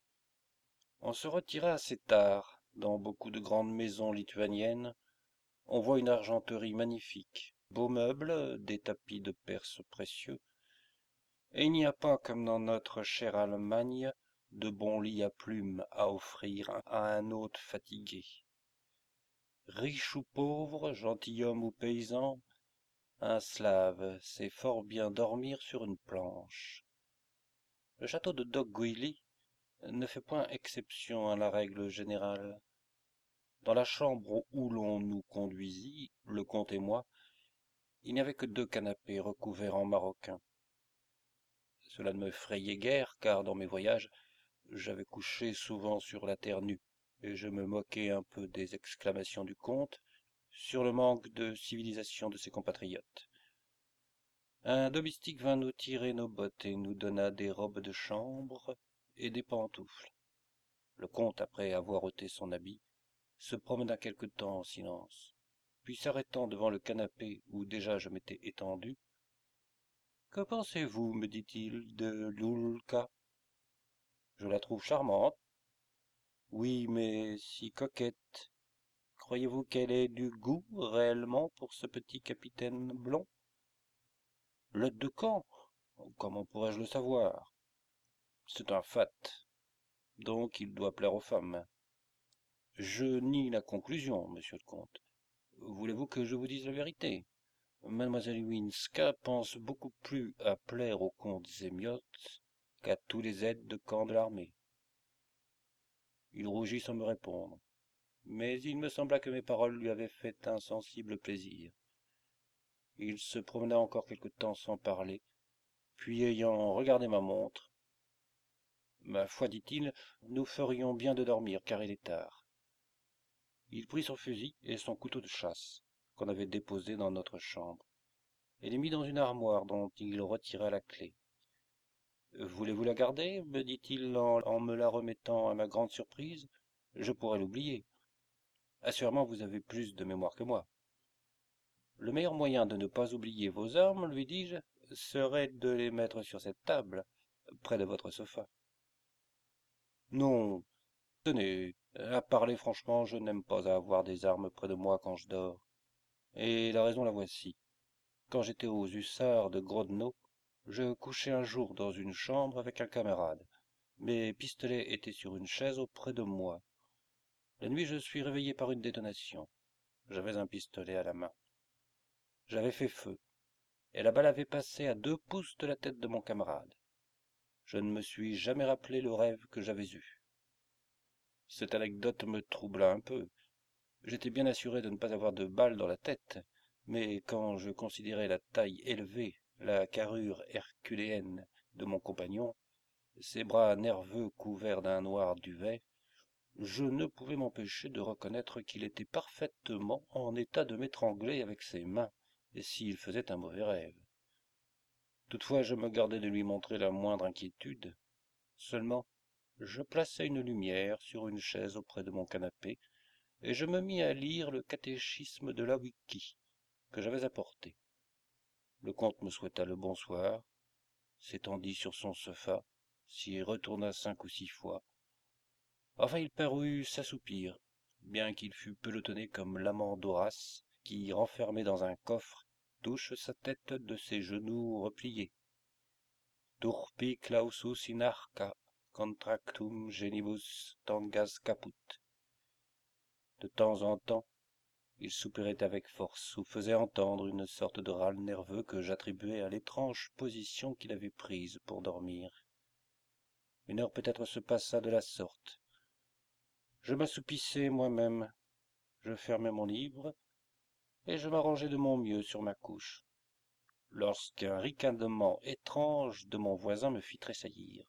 A: On se retira assez tard. Dans beaucoup de grandes maisons lituaniennes, on voit une argenterie magnifique, beaux meubles, des tapis de Perse précieux, et il n'y a pas, comme dans notre chère Allemagne, de bons lits à plumes à offrir à un hôte fatigué. Riche ou pauvre, gentilhomme ou paysan, un slave sait fort bien dormir sur une planche. Le château de Dogwilly ne fait point exception à la règle générale. Dans la chambre où l'on nous conduisit, le comte et moi, il n'y avait que deux canapés recouverts en maroquin. Cela ne me frayait guère, car dans mes voyages, j'avais couché souvent sur la terre nue, et je me moquais un peu des exclamations du comte sur le manque de civilisation de ses compatriotes. Un domestique vint nous tirer nos bottes et nous donna des robes de chambre et des pantoufles. Le comte, après avoir ôté son habit, se promena quelque temps en silence, puis s'arrêtant devant le canapé où déjà je m'étais étendu, « Que pensez-vous, me dit-il, de Loulka ? Je la trouve charmante. Oui, mais si coquette. Croyez-vous qu'elle ait du goût, réellement, pour ce petit capitaine blond ? L'aide de camp ? Comment pourrais-je le savoir ? C'est un fat, donc il doit plaire aux femmes. Je nie la conclusion, monsieur le comte. Voulez-vous que je vous dise la vérité ? Mademoiselle Iwinska pense beaucoup plus à plaire au comte Zemiot qu'à tous les aides de camp de l'armée. Il rougit sans me répondre, mais il me sembla que mes paroles lui avaient fait un sensible plaisir. Il se promena encore quelque temps sans parler, puis ayant regardé ma montre, « Ma foi, dit-il, nous ferions bien de dormir, car il est tard. » Il prit son fusil et son couteau de chasse, qu'on avait déposé dans notre chambre, et les mit dans une armoire dont il retira la clé. « Voulez-vous la garder ? Me dit-il en, en me la remettant à ma grande surprise. Je pourrais l'oublier. Assurément, vous avez plus de mémoire que moi. Le meilleur moyen de ne pas oublier vos armes, lui dis-je, serait de les mettre sur cette table, près de votre sofa. Non, tenez, à parler franchement, je n'aime pas à avoir des armes près de moi quand je dors. Et la raison la voici. Quand j'étais aux hussards de Grodno, je couchais un jour dans une chambre avec un camarade. Mes pistolets étaient sur une chaise auprès de moi. La nuit, je suis réveillé par une détonation. J'avais un pistolet à la main. J'avais fait feu, et la balle avait passé à deux pouces de la tête de mon camarade. Je ne me suis jamais rappelé le rêve que j'avais eu. Cette anecdote me troubla un peu. J'étais bien assuré de ne pas avoir de balle dans la tête, mais quand je considérais la taille élevée, la carrure herculéenne de mon compagnon, ses bras nerveux couverts d'un noir duvet, je ne pouvais m'empêcher de reconnaître qu'il était parfaitement en état de m'étrangler avec ses mains, s'il faisait un mauvais rêve. Toutefois, je me gardais de lui montrer la moindre inquiétude. Seulement, je plaçai une lumière sur une chaise auprès de mon canapé, et je me mis à lire le catéchisme de la Wiki, que j'avais apporté. Le comte me souhaita le bonsoir, s'étendit sur son sofa, s'y retourna cinq ou six fois. Enfin, il parut s'assoupir, bien qu'il fût pelotonné comme l'amant d'Horace, qui, renfermé dans un coffre, touche sa tête de ses genoux repliés. Turpi clausus in arca, contractum genibus tangas caput. De temps en temps, il soupirait avec force ou faisait entendre une sorte de râle nerveux que j'attribuais à l'étrange position qu'il avait prise pour dormir. Une heure peut-être se passa de la sorte. Je m'assoupissais moi-même, je fermais mon livre, et je m'arrangeais de mon mieux sur ma couche, lorsqu'un ricanement étrange de mon voisin me fit tressaillir.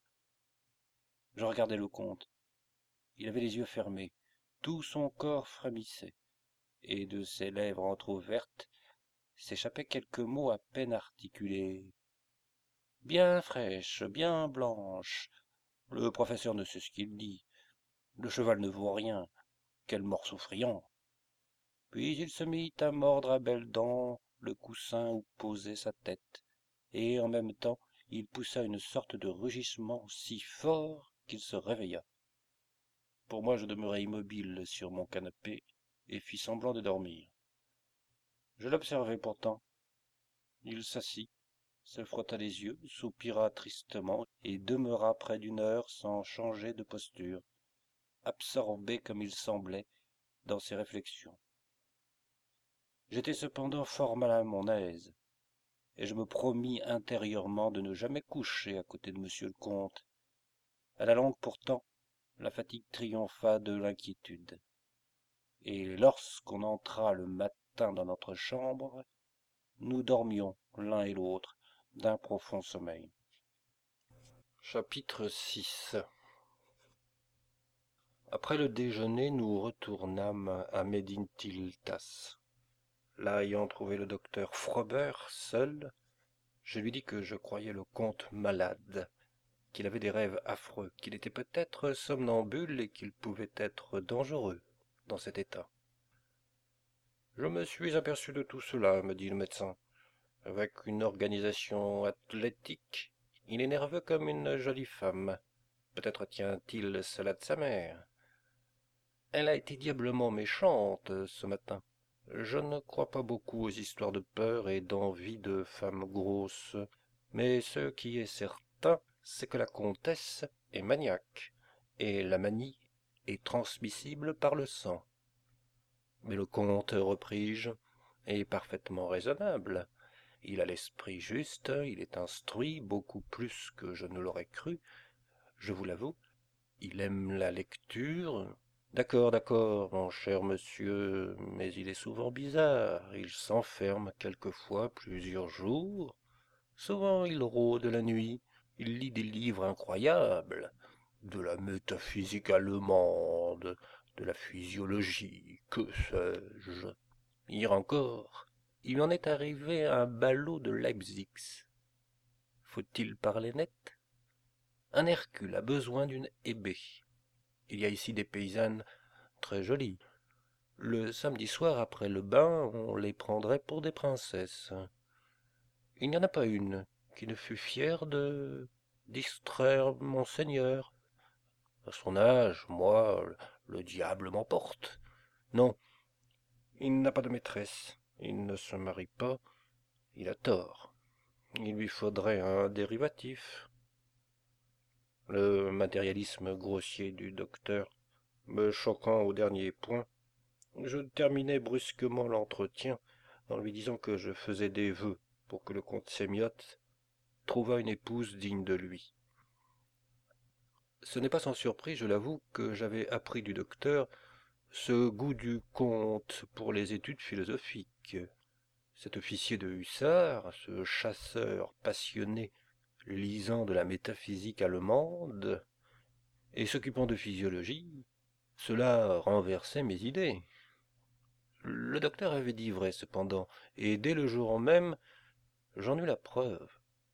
A: Je regardai le comte. Il avait les yeux fermés, tout son corps frémissait, et de ses lèvres entr'ouvertes s'échappaient quelques mots à peine articulés. Bien fraîche, bien blanche. Le professeur ne sait ce qu'il dit. Le cheval ne vaut rien. Quel morceau friand. Puis il se mit à mordre à belles dents le coussin où posait sa tête, et en même temps il poussa une sorte de rugissement si fort qu'il se réveilla. Pour moi, je demeurai immobile sur mon canapé et fis semblant de dormir. Je l'observai pourtant. Il s'assit, se frotta les yeux, soupira tristement et demeura près d'une heure sans changer de posture, absorbé comme il semblait dans ses réflexions. J'étais cependant fort mal à mon aise, et je me promis intérieurement de ne jamais coucher à côté de monsieur le comte. À la longue pourtant, la fatigue triompha de l'inquiétude, et lorsqu'on entra le matin dans notre chambre, nous dormions l'un et l'autre d'un profond sommeil. Chapitre six. Après le déjeuner, nous retournâmes à Médintiltas. Là, ayant trouvé le docteur Frober seul, je lui dis que je croyais le comte malade, qu'il avait des rêves affreux, qu'il était peut-être somnambule et qu'il pouvait être dangereux dans cet état. Je me suis aperçu de tout cela, me dit le médecin. Avec une organisation athlétique, il est nerveux comme une jolie femme. Peut-être tient-il cela de sa mère. Elle a été diablement méchante ce matin. Je ne crois pas beaucoup aux histoires de peur et d'envie de femmes grosses, mais ce qui est certain, c'est que la comtesse est maniaque, et la manie est transmissible par le sang. Mais le comte, repris-je, est parfaitement raisonnable. Il a l'esprit juste, il est instruit beaucoup plus que je ne l'aurais cru, je vous l'avoue. Il aime la lecture. D'accord, d'accord, mon cher monsieur, mais il est souvent bizarre. Il s'enferme quelquefois plusieurs jours. Souvent il rôde la nuit. Il lit des livres incroyables, de la métaphysique allemande, de la physiologie, que sais-je. Hier encore, il en est arrivé à un ballot de Leipzig. Faut-il parler net? Un Hercule a besoin d'une hébé. Il y a ici des paysannes très jolies. Le samedi soir, après le bain, on les prendrait pour des princesses. Il n'y en a pas une qui ne fût fière de distraire monseigneur. À son âge, moi, le diable m'emporte. Non, il n'a pas de maîtresse. Il ne se marie pas. Il a tort. Il lui faudrait un dérivatif. Le matérialisme grossier du docteur me choquant au dernier point, je terminai brusquement l'entretien en lui disant que je faisais des vœux pour que le comte Sémiotte trouvât une épouse digne de lui. Ce n'est pas sans surprise, je l'avoue, que j'avais appris du docteur ce goût du conte pour les études philosophiques. Cet officier de hussards, ce chasseur passionné lisant de la métaphysique allemande et s'occupant de physiologie, cela renversait mes idées. Le docteur avait dit vrai cependant, et dès le jour même, j'en eus la preuve.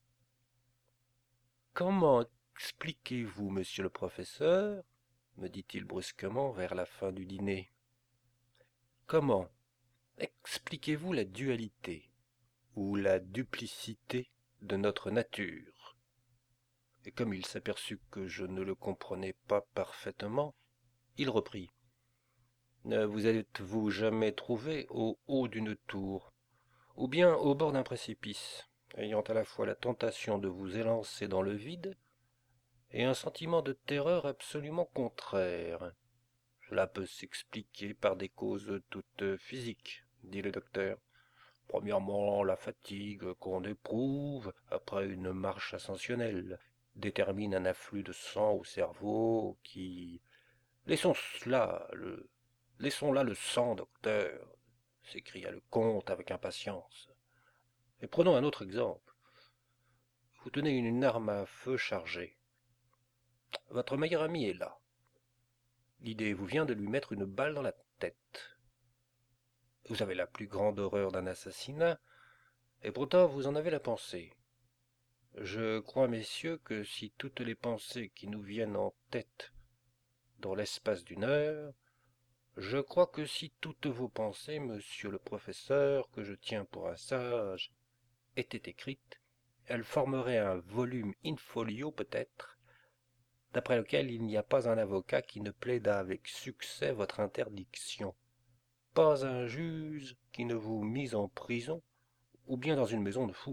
A: Comment expliquez-vous, monsieur le professeur, me dit-il brusquement vers la fin du dîner, comment expliquez-vous la dualité ou la duplicité de notre nature? Et comme il s'aperçut que je ne le comprenais pas parfaitement, il reprit. Ne vous êtes-vous jamais trouvé au haut d'une tour, ou bien au bord d'un précipice, ayant à la fois la tentation de vous élancer dans le vide et un sentiment de terreur absolument contraire? Cela peut s'expliquer par des causes toutes physiques, dit le docteur. Premièrement, la fatigue qu'on éprouve après une marche ascensionnelle détermine un afflux de sang au cerveau qui... Laissons cela, le... Laissons là le sang, docteur, s'écria le comte avec impatience. Et prenons un autre exemple. Vous tenez une arme à feu chargée. Votre meilleur ami est là. L'idée vous vient de lui mettre une balle dans la tête. Vous avez la plus grande horreur d'un assassinat, et pourtant vous en avez la pensée. Je crois, messieurs, que si toutes les pensées qui nous viennent en tête dans l'espace d'une heure, je crois que si toutes vos pensées, monsieur le professeur, que je tiens pour un sage, étaient écrites, elles formeraient un volume in-folio peut-être, d'après lequel il n'y a pas un avocat qui ne plaidât avec succès votre interdiction, pas un juge qui ne vous mît en prison ou bien dans une maison de fous.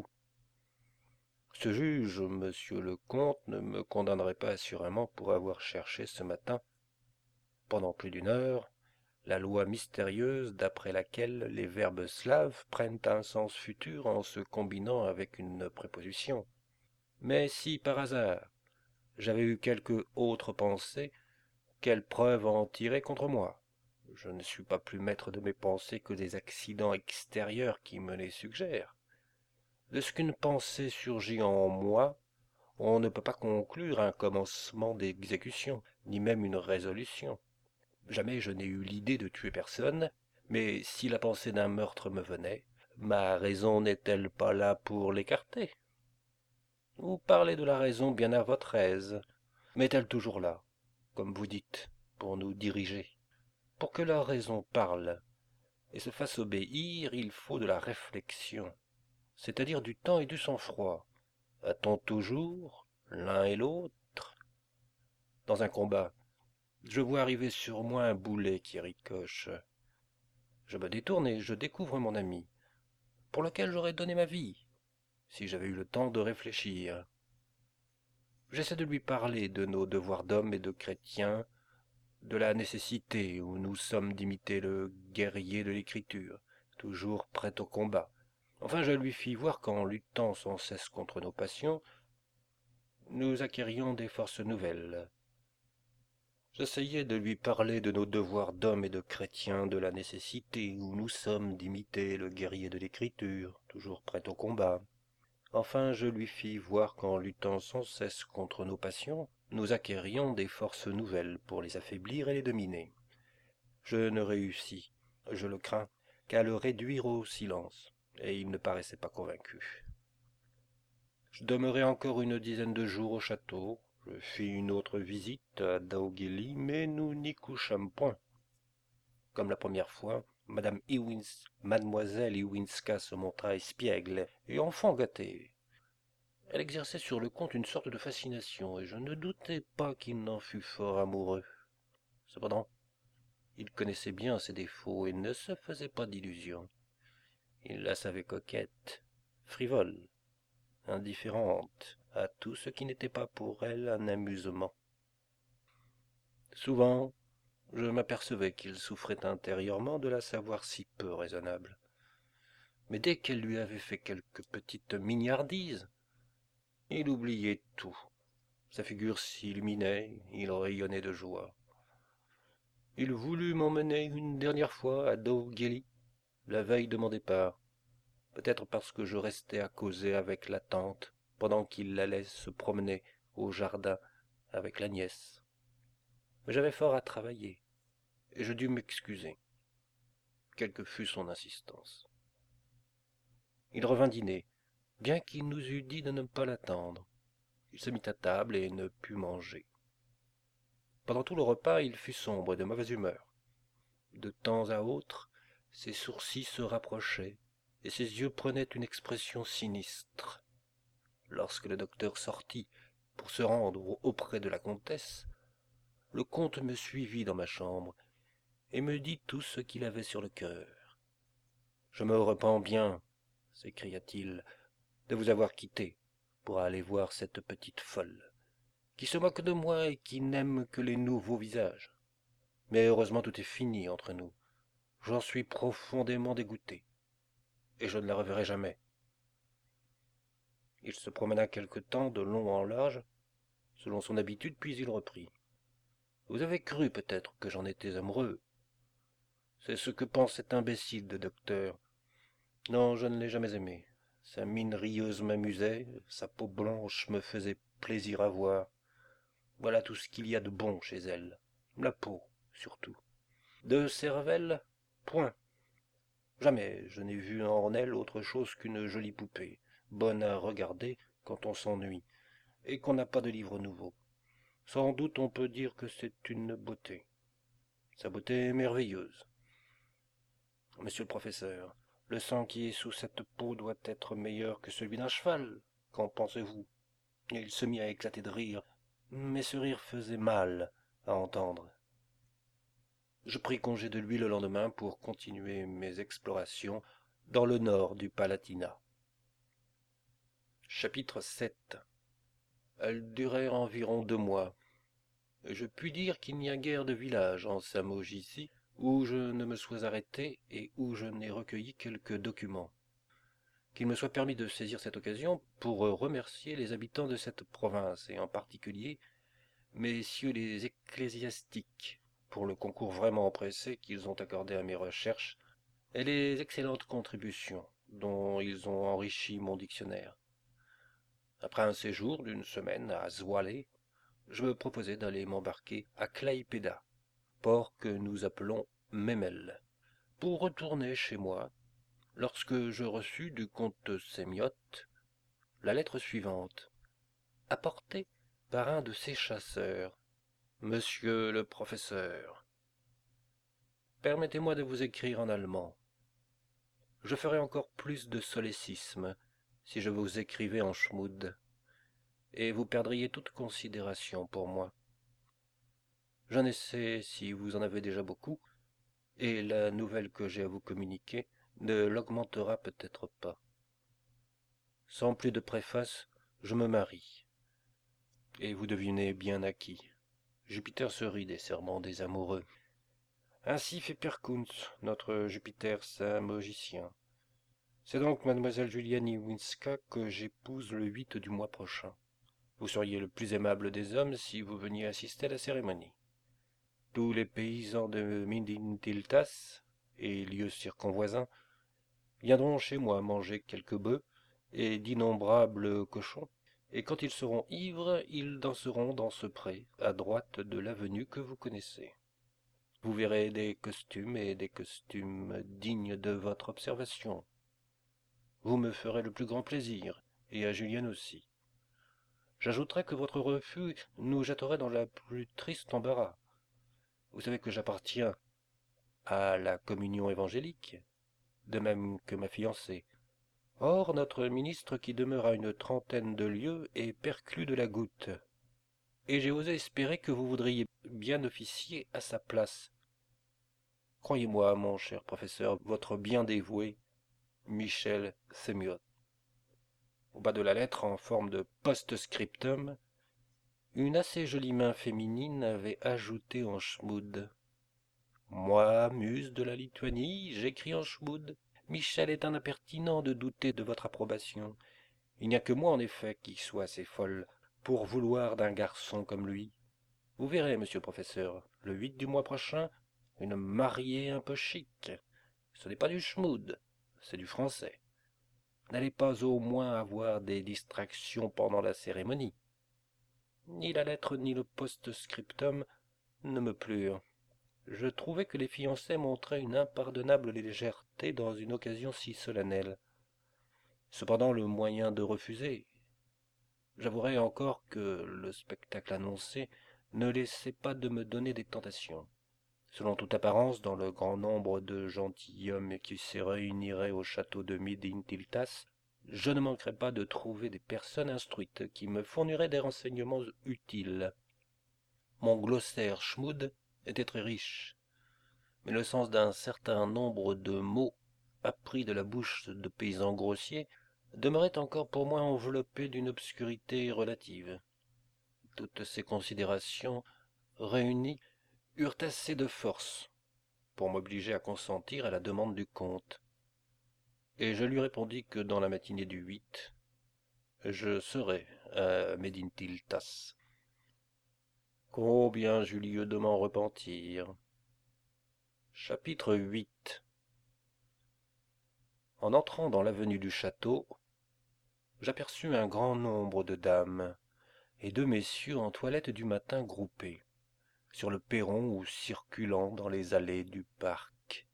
A: Ce juge, monsieur le comte, ne me condamnerait pas assurément pour avoir cherché ce matin, pendant plus d'une heure, la loi mystérieuse d'après laquelle les verbes slaves prennent un sens futur en se combinant avec une préposition. Mais si, par hasard, j'avais eu quelque autre pensée, quelle preuve en tirer contre moi? Je ne suis pas plus maître de mes pensées que des accidents extérieurs qui me les suggèrent. De ce qu'une pensée surgit en moi, on ne peut pas conclure un commencement d'exécution, ni même une résolution. Jamais je n'ai eu l'idée de tuer personne, mais si la pensée d'un meurtre me venait, ma raison n'est-elle pas là pour l'écarter? Vous parlez de la raison bien à votre aise, mais est-elle toujours là, comme vous dites, pour nous diriger? Pour que la raison parle et se fasse obéir, il faut de la réflexion, c'est-à-dire du temps et du sang-froid. A-t-on toujours, l'un et l'autre? Dans un combat, je vois arriver sur moi un boulet qui ricoche. Je me détourne et je découvre mon ami, pour lequel j'aurais donné ma vie, si j'avais eu le temps de réfléchir. J'essaie de lui parler de nos devoirs d'hommes et de chrétiens, de la nécessité où nous sommes d'imiter le guerrier de l'Écriture, toujours prêt au combat. Enfin, je lui fis voir qu'en luttant sans cesse contre nos passions, nous acquérions des forces nouvelles. J'essayais de lui parler de nos devoirs d'hommes et de chrétiens, de la nécessité où nous sommes d'imiter le guerrier de l'Écriture, toujours prêt au combat. Enfin, je lui fis voir qu'en luttant sans cesse contre nos passions, nous acquérions des forces nouvelles pour les affaiblir et les dominer. Je ne réussis, je le crains, qu'à le réduire au silence, et il ne paraissait pas convaincu. Je demeurai encore une dizaine de jours au château. Je fis une autre visite à Daogueli, mais nous n'y couchâmes point. Comme la première fois, Madame Iwins, Mademoiselle Iwinska se montra espiègle et enfant gâté. Elle exerçait sur le comte une sorte de fascination, et je ne doutais pas qu'il n'en fût fort amoureux. Cependant, il connaissait bien ses défauts et ne se faisait pas d'illusions. Il la savait coquette, frivole, indifférente à tout ce qui n'était pas pour elle un amusement. Souvent, je m'apercevais qu'il souffrait intérieurement de la savoir si peu raisonnable. Mais dès qu'elle lui avait fait quelque petite mignardise, il oubliait tout, Sa figure s'illuminait, il rayonnait de joie. Il voulut m'emmener une dernière fois à Dovgeli, la veille de mon départ, peut-être parce que je restais à causer avec la tante pendant qu'il allait se promener au jardin avec la nièce. Mais j'avais fort à travailler, et je dus m'excuser, quelle que fût son insistance. Il revint dîner, bien qu'il nous eût dit de ne pas l'attendre. Il se mit à table et ne put manger. Pendant tout le repas, il fut sombre et de mauvaise humeur. De temps à autre, ses sourcils se rapprochaient, et ses yeux prenaient une expression sinistre. Lorsque le docteur sortit pour se rendre auprès de la comtesse, le comte me suivit dans ma chambre et me dit tout ce qu'il avait sur le cœur. « Je me repens bien, s'écria-t-il, de vous avoir quitté pour aller voir cette petite folle, qui se moque de moi et qui n'aime que les nouveaux visages. Mais heureusement tout est fini entre nous. J'en suis profondément dégoûté, et je ne la reverrai jamais. » Il se promena quelque temps de long en large, selon son habitude, puis il reprit. « Vous avez cru peut-être que j'en étais amoureux. C'est ce que pense cet imbécile de docteur. Non, je ne l'ai jamais aimé. Sa mine rieuse m'amusait, sa peau blanche me faisait plaisir à voir. Voilà tout ce qu'il y a de bon chez elle. La peau, surtout. De cervelle, point. Jamais je n'ai vu en elle autre chose qu'une jolie poupée, bonne à regarder quand on s'ennuie, et qu'on n'a pas de livre nouveau. Sans doute on peut dire que c'est une beauté. Sa beauté est merveilleuse. Monsieur le professeur, le sang qui est sous cette peau doit être meilleur que celui d'un cheval. Qu'en pensez-vous? Et il se mit à éclater de rire, mais ce rire faisait mal à entendre. Je pris congé de lui le lendemain pour continuer mes explorations dans le nord du Palatinat. Chapitre sept. Elles durèrent environ deux mois. Je puis dire qu'il n'y a guère de village en Samogitzie où je ne me sois arrêté et où je n'ai recueilli quelques documents. Qu'il me soit permis de saisir cette occasion pour remercier les habitants de cette province, et en particulier messieurs les ecclésiastiques, pour le concours vraiment empressé qu'ils ont accordé à mes recherches, et les excellentes contributions dont ils ont enrichi mon dictionnaire. Après un séjour d'une semaine à Zwolle, je me proposais d'aller m'embarquer à Klaipeda, port que nous appelons Memel, pour retourner chez moi, lorsque je reçus du comte Sémiotte la lettre suivante, apportée par un de ses chasseurs. Monsieur le professeur, permettez-moi de vous écrire en allemand. Je ferais encore plus de solécisme si je vous écrivais en schmoud, et vous perdriez toute considération pour moi. Je ne sais si vous en avez déjà beaucoup, et la nouvelle que j'ai à vous communiquer ne l'augmentera peut-être pas. Sans plus de préface, je me marie, et vous devinez bien à qui. Jupiter se rit des serments des amoureux. Ainsi fait Perkuns, notre Jupiter samogicien. C'est donc mademoiselle Juliane Iwinska que j'épouse le huit du mois prochain. Vous seriez le plus aimable des hommes si vous veniez assister à la cérémonie. Tous les paysans de Mindintiltas et lieux circonvoisins viendront chez moi manger quelques bœufs et d'innombrables cochons, et quand ils seront ivres, ils danseront dans ce pré, à droite de l'avenue que vous connaissez. Vous verrez des costumes et des costumes dignes de votre observation. Vous me ferez le plus grand plaisir, et à Julienne aussi. J'ajouterai que votre refus nous jetterait dans la plus triste embarras. Vous savez que j'appartiens à la communion évangélique, de même que ma fiancée. Or, notre ministre qui demeure à une trentaine de lieues est perclus de la goutte, et j'ai osé espérer que vous voudriez bien officier à sa place. Croyez-moi, mon cher professeur, votre bien dévoué, Michel Sémiotte. Au bas de la lettre, en forme de post-scriptum, une assez jolie main féminine avait ajouté en schmoud. Moi, muse de la Lituanie, j'écris en schmoud. Michel est un impertinent de douter de votre approbation. Il n'y a que moi, en effet, qui soit assez folle pour vouloir d'un garçon comme lui. Vous verrez, monsieur le professeur, le huit du mois prochain, une mariée un peu chic. Ce n'est pas du schmoud, c'est du français. N'allez pas au moins avoir des distractions pendant la cérémonie. Ni la lettre ni le post-scriptum ne me plurent. Je trouvais que les fiancés montraient une impardonnable légèreté dans une occasion si solennelle. Cependant, le moyen de refuser. J'avouerai encore que le spectacle annoncé ne laissait pas de me donner des tentations. Selon toute apparence, dans le grand nombre de gentilshommes qui se réuniraient au château de Médintiltas, je ne manquerais pas de trouver des personnes instruites qui me fourniraient des renseignements utiles. Mon glossaire schmoud était très riche, mais le sens d'un certain nombre de mots appris de la bouche de paysans grossiers demeurait encore pour moi enveloppé d'une obscurité relative. Toutes ces considérations réunies eurent assez de force pour m'obliger à consentir à la demande du comte, et je lui répondis que dans la matinée du huit, je serais à Médintiltas. Combien j'eus lieu de m'en repentir. Chapitre huit. En entrant dans l'avenue du château, j'aperçus un grand nombre de dames et deux messieurs en toilette du matin groupés sur le perron ou circulant dans les allées du parc.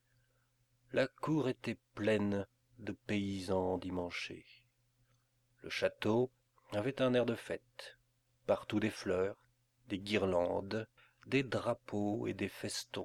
A: La cour était pleine de paysans endimanchés. Le château avait un air de fête, partout des fleurs, des guirlandes, des drapeaux et des festons.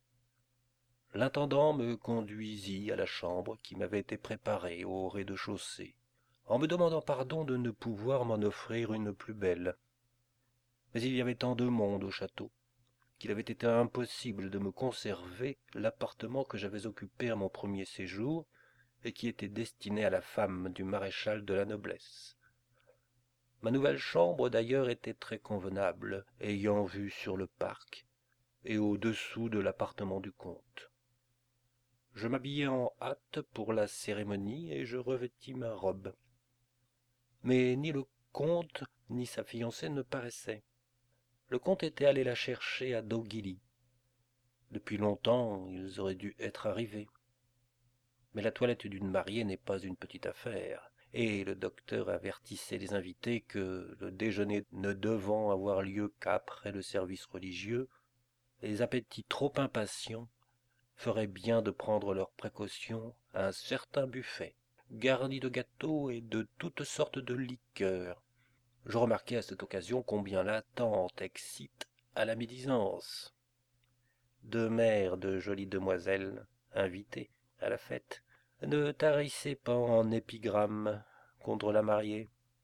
A: L'intendant me conduisit à la chambre qui m'avait été préparée au rez-de-chaussée, en me demandant pardon de ne pouvoir m'en offrir une plus belle. Mais il y avait tant de monde au château qu'il avait été impossible de me conserver l'appartement que j'avais occupé à mon premier séjour et qui était destiné à la femme du maréchal de la noblesse. Ma nouvelle chambre d'ailleurs était très convenable, ayant vue sur le parc et au-dessous de l'appartement du comte. Je m'habillai en hâte pour la cérémonie et je revêtis ma robe. Mais ni le comte ni sa fiancée ne paraissaient. Le comte était allé la chercher à Dogilly. Depuis longtemps, ils auraient dû être arrivés. Mais la toilette d'une mariée n'est pas une petite affaire, et le docteur avertissait les invités que, le déjeuner ne devant avoir lieu qu'après le service religieux, les appétits trop impatients feraient bien de prendre leurs précautions à un certain buffet, garni de gâteaux et de toutes sortes de liqueurs. Je remarquai à cette occasion combien l'attente excite à la médisance. Deux mères de jolies demoiselles, invitées à la fête, ne tarissaient pas en épigrammes contre la mariée.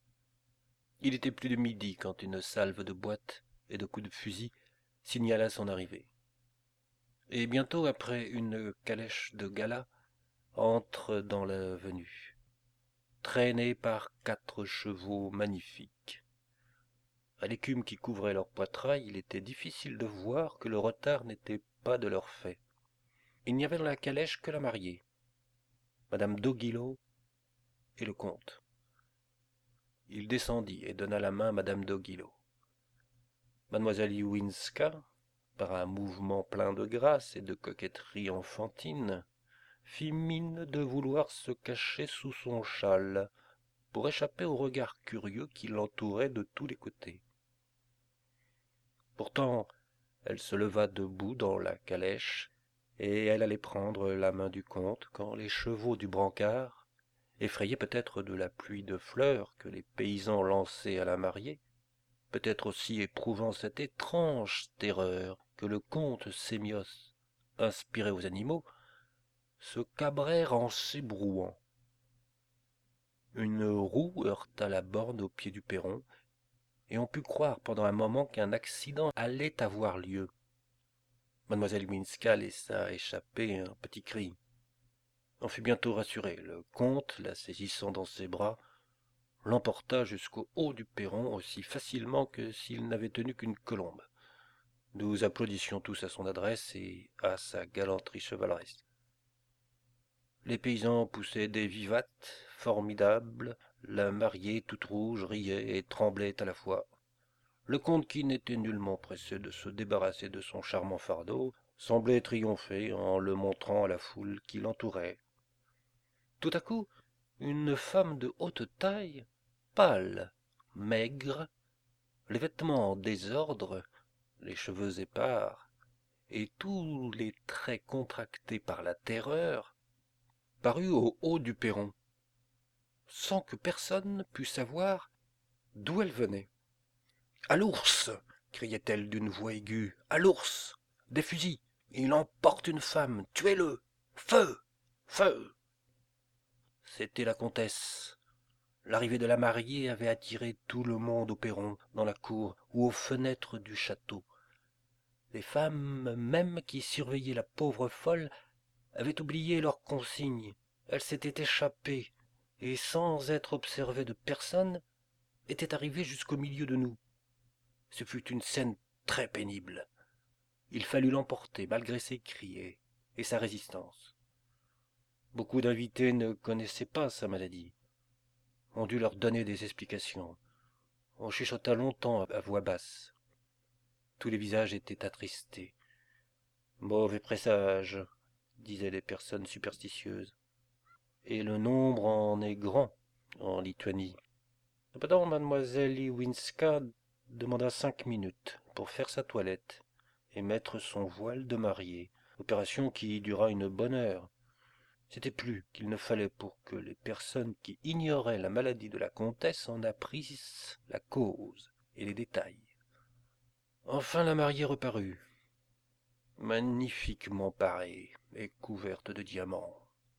A: Il était plus de midi quand une salve de boîtes et de coups de fusil signala son arrivée. Et bientôt après, une calèche de gala entre dans l'avenue, traînée par quatre chevaux magnifiques. À l'écume qui couvrait leur poitrail, il était difficile de voir que le retard n'était pas de leur fait. Il n'y avait dans la calèche que la mariée, madame d'Aiguillot et le comte. Il descendit et donna la main à madame d'Aiguillot. Mademoiselle Iwinska, par un mouvement plein de grâce et de coquetterie enfantine, fit mine de vouloir se cacher sous son châle pour échapper aux regards curieux qui l'entouraient de tous les côtés. Pourtant, elle se leva debout dans la calèche, et elle allait prendre la main du comte quand les chevaux du brancard, effrayés peut-être de la pluie de fleurs que les paysans lançaient à la mariée, peut-être aussi éprouvant cette étrange terreur que le comte Sémios inspirait aux animaux, se cabrèrent en s'ébrouant. Une roue heurta la borne au pied du perron, et on put croire pendant un moment qu'un accident allait avoir lieu. Mademoiselle Winska laissa échapper un petit cri. On fut bientôt rassuré. Le comte, la saisissant dans ses bras, l'emporta jusqu'au haut du perron aussi facilement que s'il n'avait tenu qu'une colombe. Nous applaudissions tous à son adresse et à sa galanterie chevaleresque. Les paysans poussaient des vivates formidables, la mariée toute rouge riait et tremblait à la fois. Le comte, qui n'était nullement pressé de se débarrasser de son charmant fardeau, semblait triompher en le montrant à la foule qui l'entourait. Tout à coup, une femme de haute taille, pâle, maigre, les vêtements en désordre, les cheveux épars, et tous les traits contractés par la terreur, parut au haut du perron, sans que personne pût savoir d'où elle venait. À l'ours criait-elle d'une voix aiguë. À l'ours des fusils. Il emporte une femme. Tuez-le. Feu. Feu. C'était la comtesse. L'arrivée de la mariée avait attiré tout le monde au perron, dans la cour ou aux fenêtres du château. Les femmes mêmes qui surveillaient la pauvre folle avaient oublié leurs consignes. Elles s'étaient échappées et, sans être observées de personne, étaient arrivées jusqu'au milieu de nous. Ce fut une scène très pénible. Il fallut l'emporter malgré ses cris et, et sa résistance. Beaucoup d'invités ne connaissaient pas sa maladie. On dut leur donner des explications. On chuchota longtemps à voix basse. Tous les visages étaient attristés. Mauvais présage, disaient les personnes superstitieuses. Et le nombre en est grand en Lituanie. Cependant, mademoiselle Iwinska demanda cinq minutes pour faire sa toilette et mettre son voile de mariée, opération qui dura une bonne heure. C'était plus qu'il ne fallait pour que les personnes qui ignoraient la maladie de la comtesse en apprissent la cause et les détails. Enfin la mariée reparut, magnifiquement parée et couverte de diamants.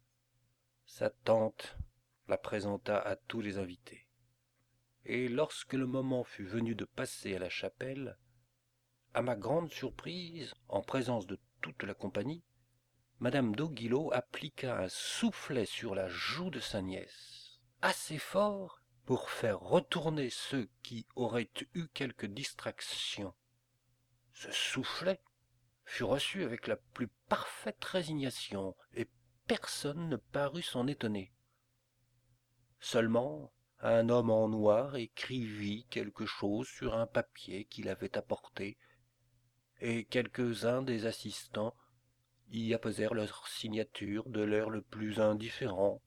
A: Sa tante la présenta à tous les invités. Et lorsque le moment fut venu de passer à la chapelle, à ma grande surprise, en présence de toute la compagnie, madame d'Aiguillot appliqua un soufflet sur la joue de sa nièce, assez fort pour faire retourner ceux qui auraient eu quelque distraction. Ce soufflet fut reçu avec la plus parfaite résignation, et personne ne parut s'en étonner. Seulement, un homme en noir écrivit quelque chose sur un papier qu'il avait apporté, et quelques-uns des assistants y apposèrent leur signature de l'air le plus indifférent.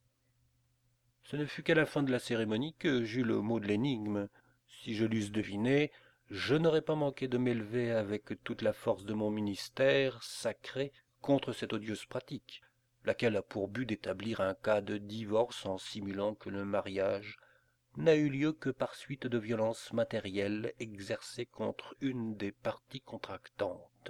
A: Ce ne fut qu'à la fin de la cérémonie que j'eus le mot de l'énigme. Si je l'eusse deviné, je n'aurais pas manqué de m'élever avec toute la force de mon ministère sacré contre cette odieuse pratique, laquelle a pour but d'établir un cas de divorce en simulant que le mariage n'a eu lieu que par suite de violences matérielles exercées contre une des parties contractantes.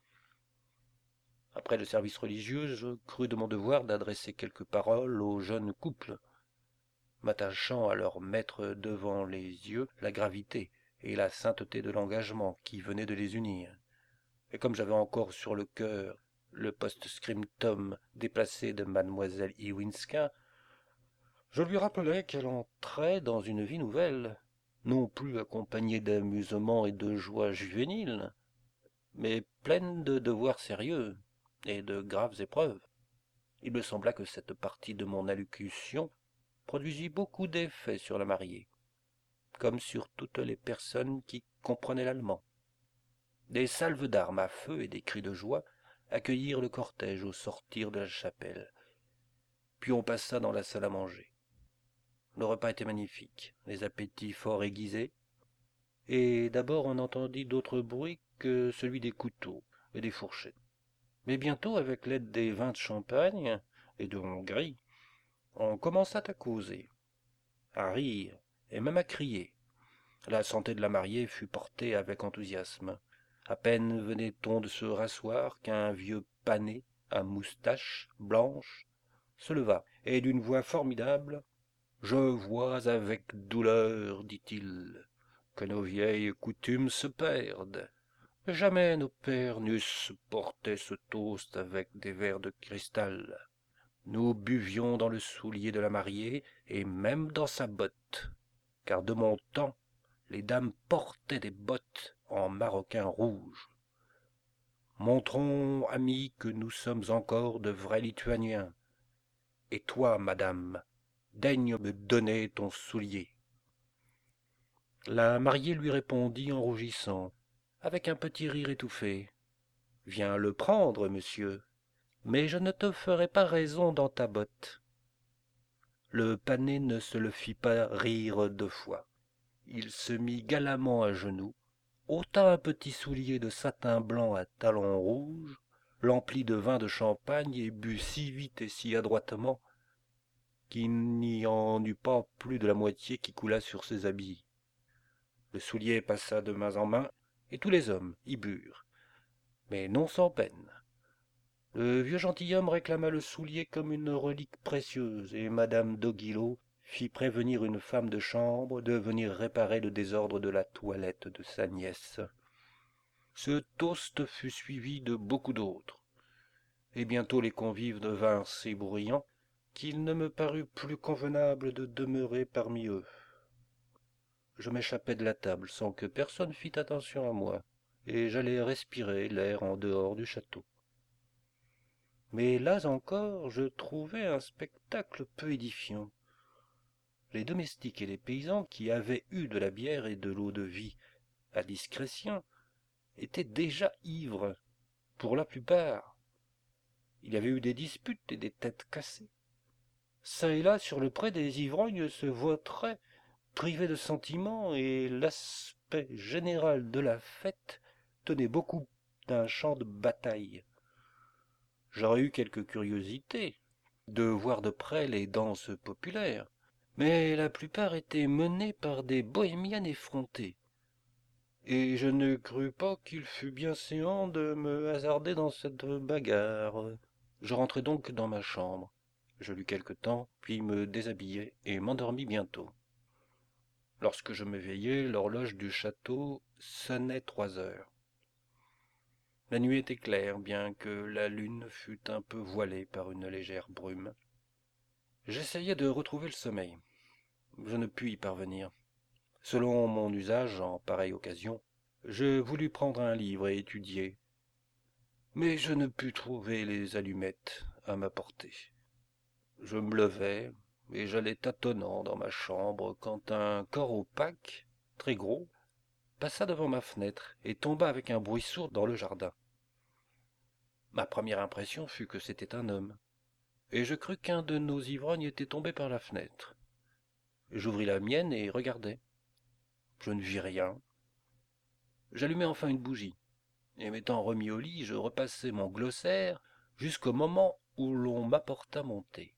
A: Après le service religieux, je crus de mon devoir d'adresser quelques paroles au jeune couple, m'attachant à leur mettre devant les yeux la gravité et la sainteté de l'engagement qui venait de les unir. Et comme j'avais encore sur le cœur le post-scriptum déplacé de mademoiselle Iwinska, je lui rappelai qu'elle entrait dans une vie nouvelle, non plus accompagnée d'amusements et de joies juvéniles, mais pleine de devoirs sérieux et de graves épreuves. Il me sembla que cette partie de mon allocution produisit beaucoup d'effet sur la mariée, comme sur toutes les personnes qui comprenaient l'allemand. Des salves d'armes à feu et des cris de joie accueillirent le cortège au sortir de la chapelle. Puis on passa dans la salle à manger. Le repas était magnifique, les appétits fort aiguisés, et d'abord on entendit d'autres bruits que celui des couteaux et des fourchettes. Mais bientôt, avec l'aide des vins de Champagne et de Hongrie, on commença à causer, à rire et même à crier. La santé de la mariée fut portée avec enthousiasme. À peine venait-on de se rasseoir qu'un vieux pané à moustache blanche se leva, et d'une voix formidable, « Je vois avec douleur, dit-il, que nos vieilles coutumes se perdent. Jamais nos pères n'eussent porté ce toast avec des verres de cristal. Nous buvions dans le soulier de la mariée et même dans sa botte, car de mon temps, les dames portaient des bottes en maroquin rouge. Montrons, amis, que nous sommes encore de vrais Lituaniens, Et toi, madame, daigne me donner ton soulier. » La mariée lui répondit en rougissant, avec un petit rire étouffé. « Viens le prendre, monsieur, mais je ne te ferai pas raison dans ta botte. » Le pané ne se le fit pas rire deux fois. Il se mit galamment à genoux, ôta un petit soulier de satin blanc à talons rouges, l'emplit de vin de champagne et but si vite et si adroitement qu'il n'y en eut pas plus de la moitié qui coula sur ses habits. Le soulier passa de main en main, et tous les hommes y burent, mais non sans peine. Le vieux gentilhomme réclama le soulier comme une relique précieuse, et madame d'Aiguillot fit prévenir une femme de chambre de venir réparer le désordre de la toilette de sa nièce. Ce toast fut suivi de beaucoup d'autres, et bientôt les convives devinrent si bruyants qu'il ne me parut plus convenable de demeurer parmi eux. Je m'échappai de la table sans que personne fît attention à moi, et j'allai respirer l'air en dehors du château. Mais là encore, je trouvai un spectacle peu édifiant. Les domestiques et les paysans qui avaient eu de la bière et de l'eau-de-vie à discrétion étaient déjà ivres, pour la plupart. Il y avait eu des disputes et des têtes cassées. Çà et là, sur le pré, des ivrognes se vautraient, privés de sentiments, et l'aspect général de la fête tenait beaucoup d'un champ de bataille. J'aurais eu quelque curiosité de voir de près les danses populaires, mais la plupart étaient menées par des bohémiennes effrontées, et je ne crus pas qu'il fût bien séant de me hasarder dans cette bagarre. Je rentrai donc dans ma chambre. Je lus quelque temps, puis me déshabillai et m'endormis bientôt. Lorsque je m'éveillai, l'horloge du château sonnait trois heures. La nuit était claire, bien que la lune fût un peu voilée par une légère brume. J'essayai de retrouver le sommeil. Je ne pus y parvenir. Selon mon usage en pareille occasion, je voulus prendre un livre et étudier, mais je ne pus trouver les allumettes à ma portée. Je me levai, et j'allais tâtonnant dans ma chambre quand un corps opaque, très gros, passa devant ma fenêtre et tomba avec un bruit sourd dans le jardin. Ma première impression fut que c'était un homme, et je crus qu'un de nos ivrognes était tombé par la fenêtre. J'ouvris la mienne et regardai. Je ne vis rien. J'allumai enfin une bougie, et m'étant remis au lit, je repassai mon glossaire jusqu'au moment où l'on m'apporta mon thé.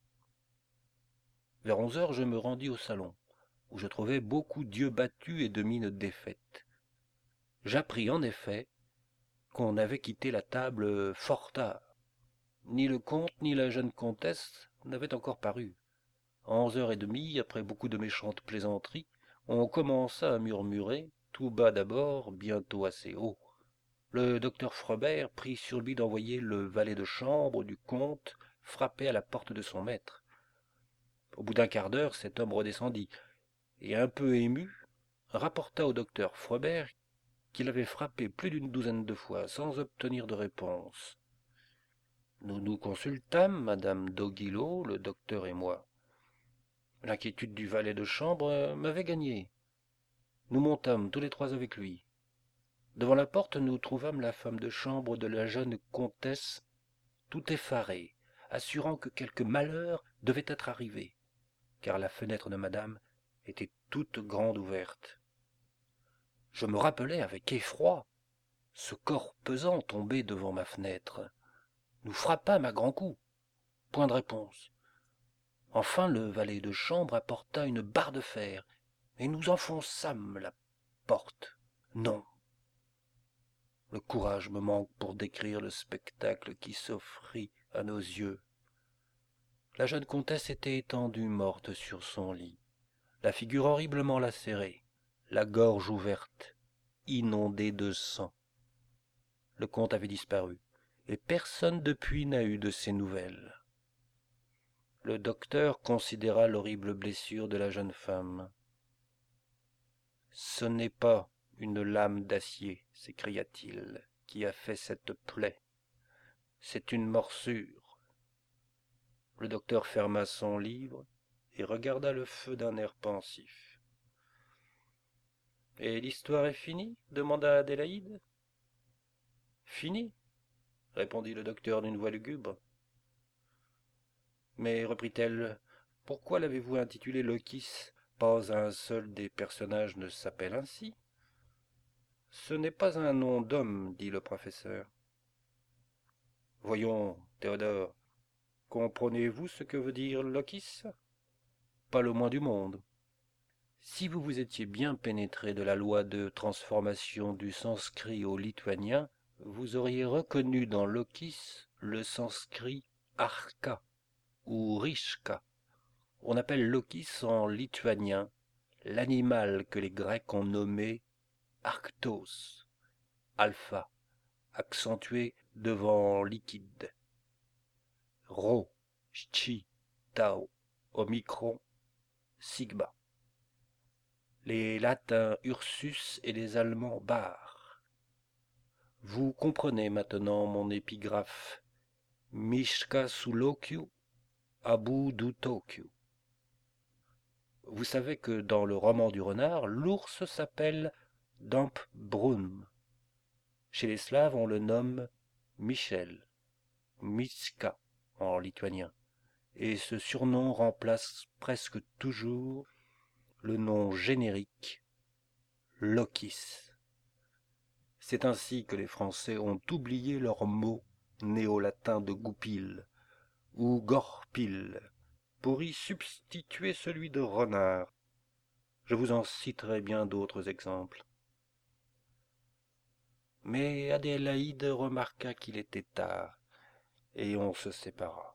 A: Vers onze heures, je me rendis au salon, où je trouvai beaucoup d'yeux battus et de mines défaites. J'appris en effet qu'on avait quitté la table fort tard. Ni le comte ni la jeune comtesse n'avaient encore paru. À onze heures et demie, après beaucoup de méchantes plaisanteries, on commença à murmurer, tout bas d'abord, bientôt assez haut. Le docteur Frober prit sur lui d'envoyer le valet de chambre du comte frapper à la porte de son maître. Au bout d'un quart d'heure, cet homme redescendit, et un peu ému, rapporta au docteur Frober qu'il avait frappé plus d'une douzaine de fois sans obtenir de réponse. Nous nous consultâmes, madame d'Aiguillot, le docteur et moi. L'inquiétude du valet de chambre m'avait gagné. Nous montâmes tous les trois avec lui. Devant la porte, nous trouvâmes la femme de chambre de la jeune comtesse, tout effarée, assurant que quelque malheur devait être arrivé, car la fenêtre de madame était toute grande ouverte. Je me rappelai avec effroi ce corps pesant tombé devant ma fenêtre. Nous frappâmes à grands coups. Point de réponse. Enfin le valet de chambre apporta une barre de fer, et nous enfonçâmes la porte. Non. Le courage me manque pour décrire le spectacle qui s'offrit à nos yeux. La jeune comtesse était étendue morte sur son lit, la figure horriblement lacérée, la gorge ouverte, inondée de sang. Le comte avait disparu, et personne depuis n'a eu de ses nouvelles. Le docteur considéra l'horrible blessure de la jeune femme. « Ce n'est pas une lame d'acier, s'écria-t-il, qui a fait cette plaie. C'est une morsure. » Le docteur ferma son livre et regarda le feu d'un air pensif. « Et l'histoire est finie » demanda Adélaïde. « Finie » répondit le docteur d'une voix lugubre. « Mais, reprit-elle, pourquoi l'avez-vous intitulé Lokis? Pas un seul des personnages ne s'appelle ainsi. »« Ce n'est pas un nom d'homme, dit le professeur. »« Voyons, Théodore, comprenez-vous ce que veut dire Lokis? » ?»« Pas le moins du monde. » Si vous vous étiez bien pénétré de la loi de transformation du sanskrit au lituanien, vous auriez reconnu dans Lokis le sanskrit arka ou rishka. On appelle Lokis en lituanien l'animal que les Grecs ont nommé arctos, alpha, accentué devant liquide. Rho, chi, tau, omicron, sigma. Les latins Ursus et les Allemands Bar. Vous comprenez maintenant mon épigraphe. Mishka Sulokyu, Abu du Tokyu. Vous savez que dans le roman du renard, l'ours s'appelle Dampbrun. Chez les Slaves, on le nomme Michel, Miska en lituanien, et ce surnom remplace presque toujours le nom générique Lokis. C'est ainsi que les Français ont oublié leur mot néo-latin de goupil ou gorpil pour y substituer celui de renard. Je vous en citerai bien d'autres exemples. Mais Adélaïde remarqua qu'il était tard et on se sépara.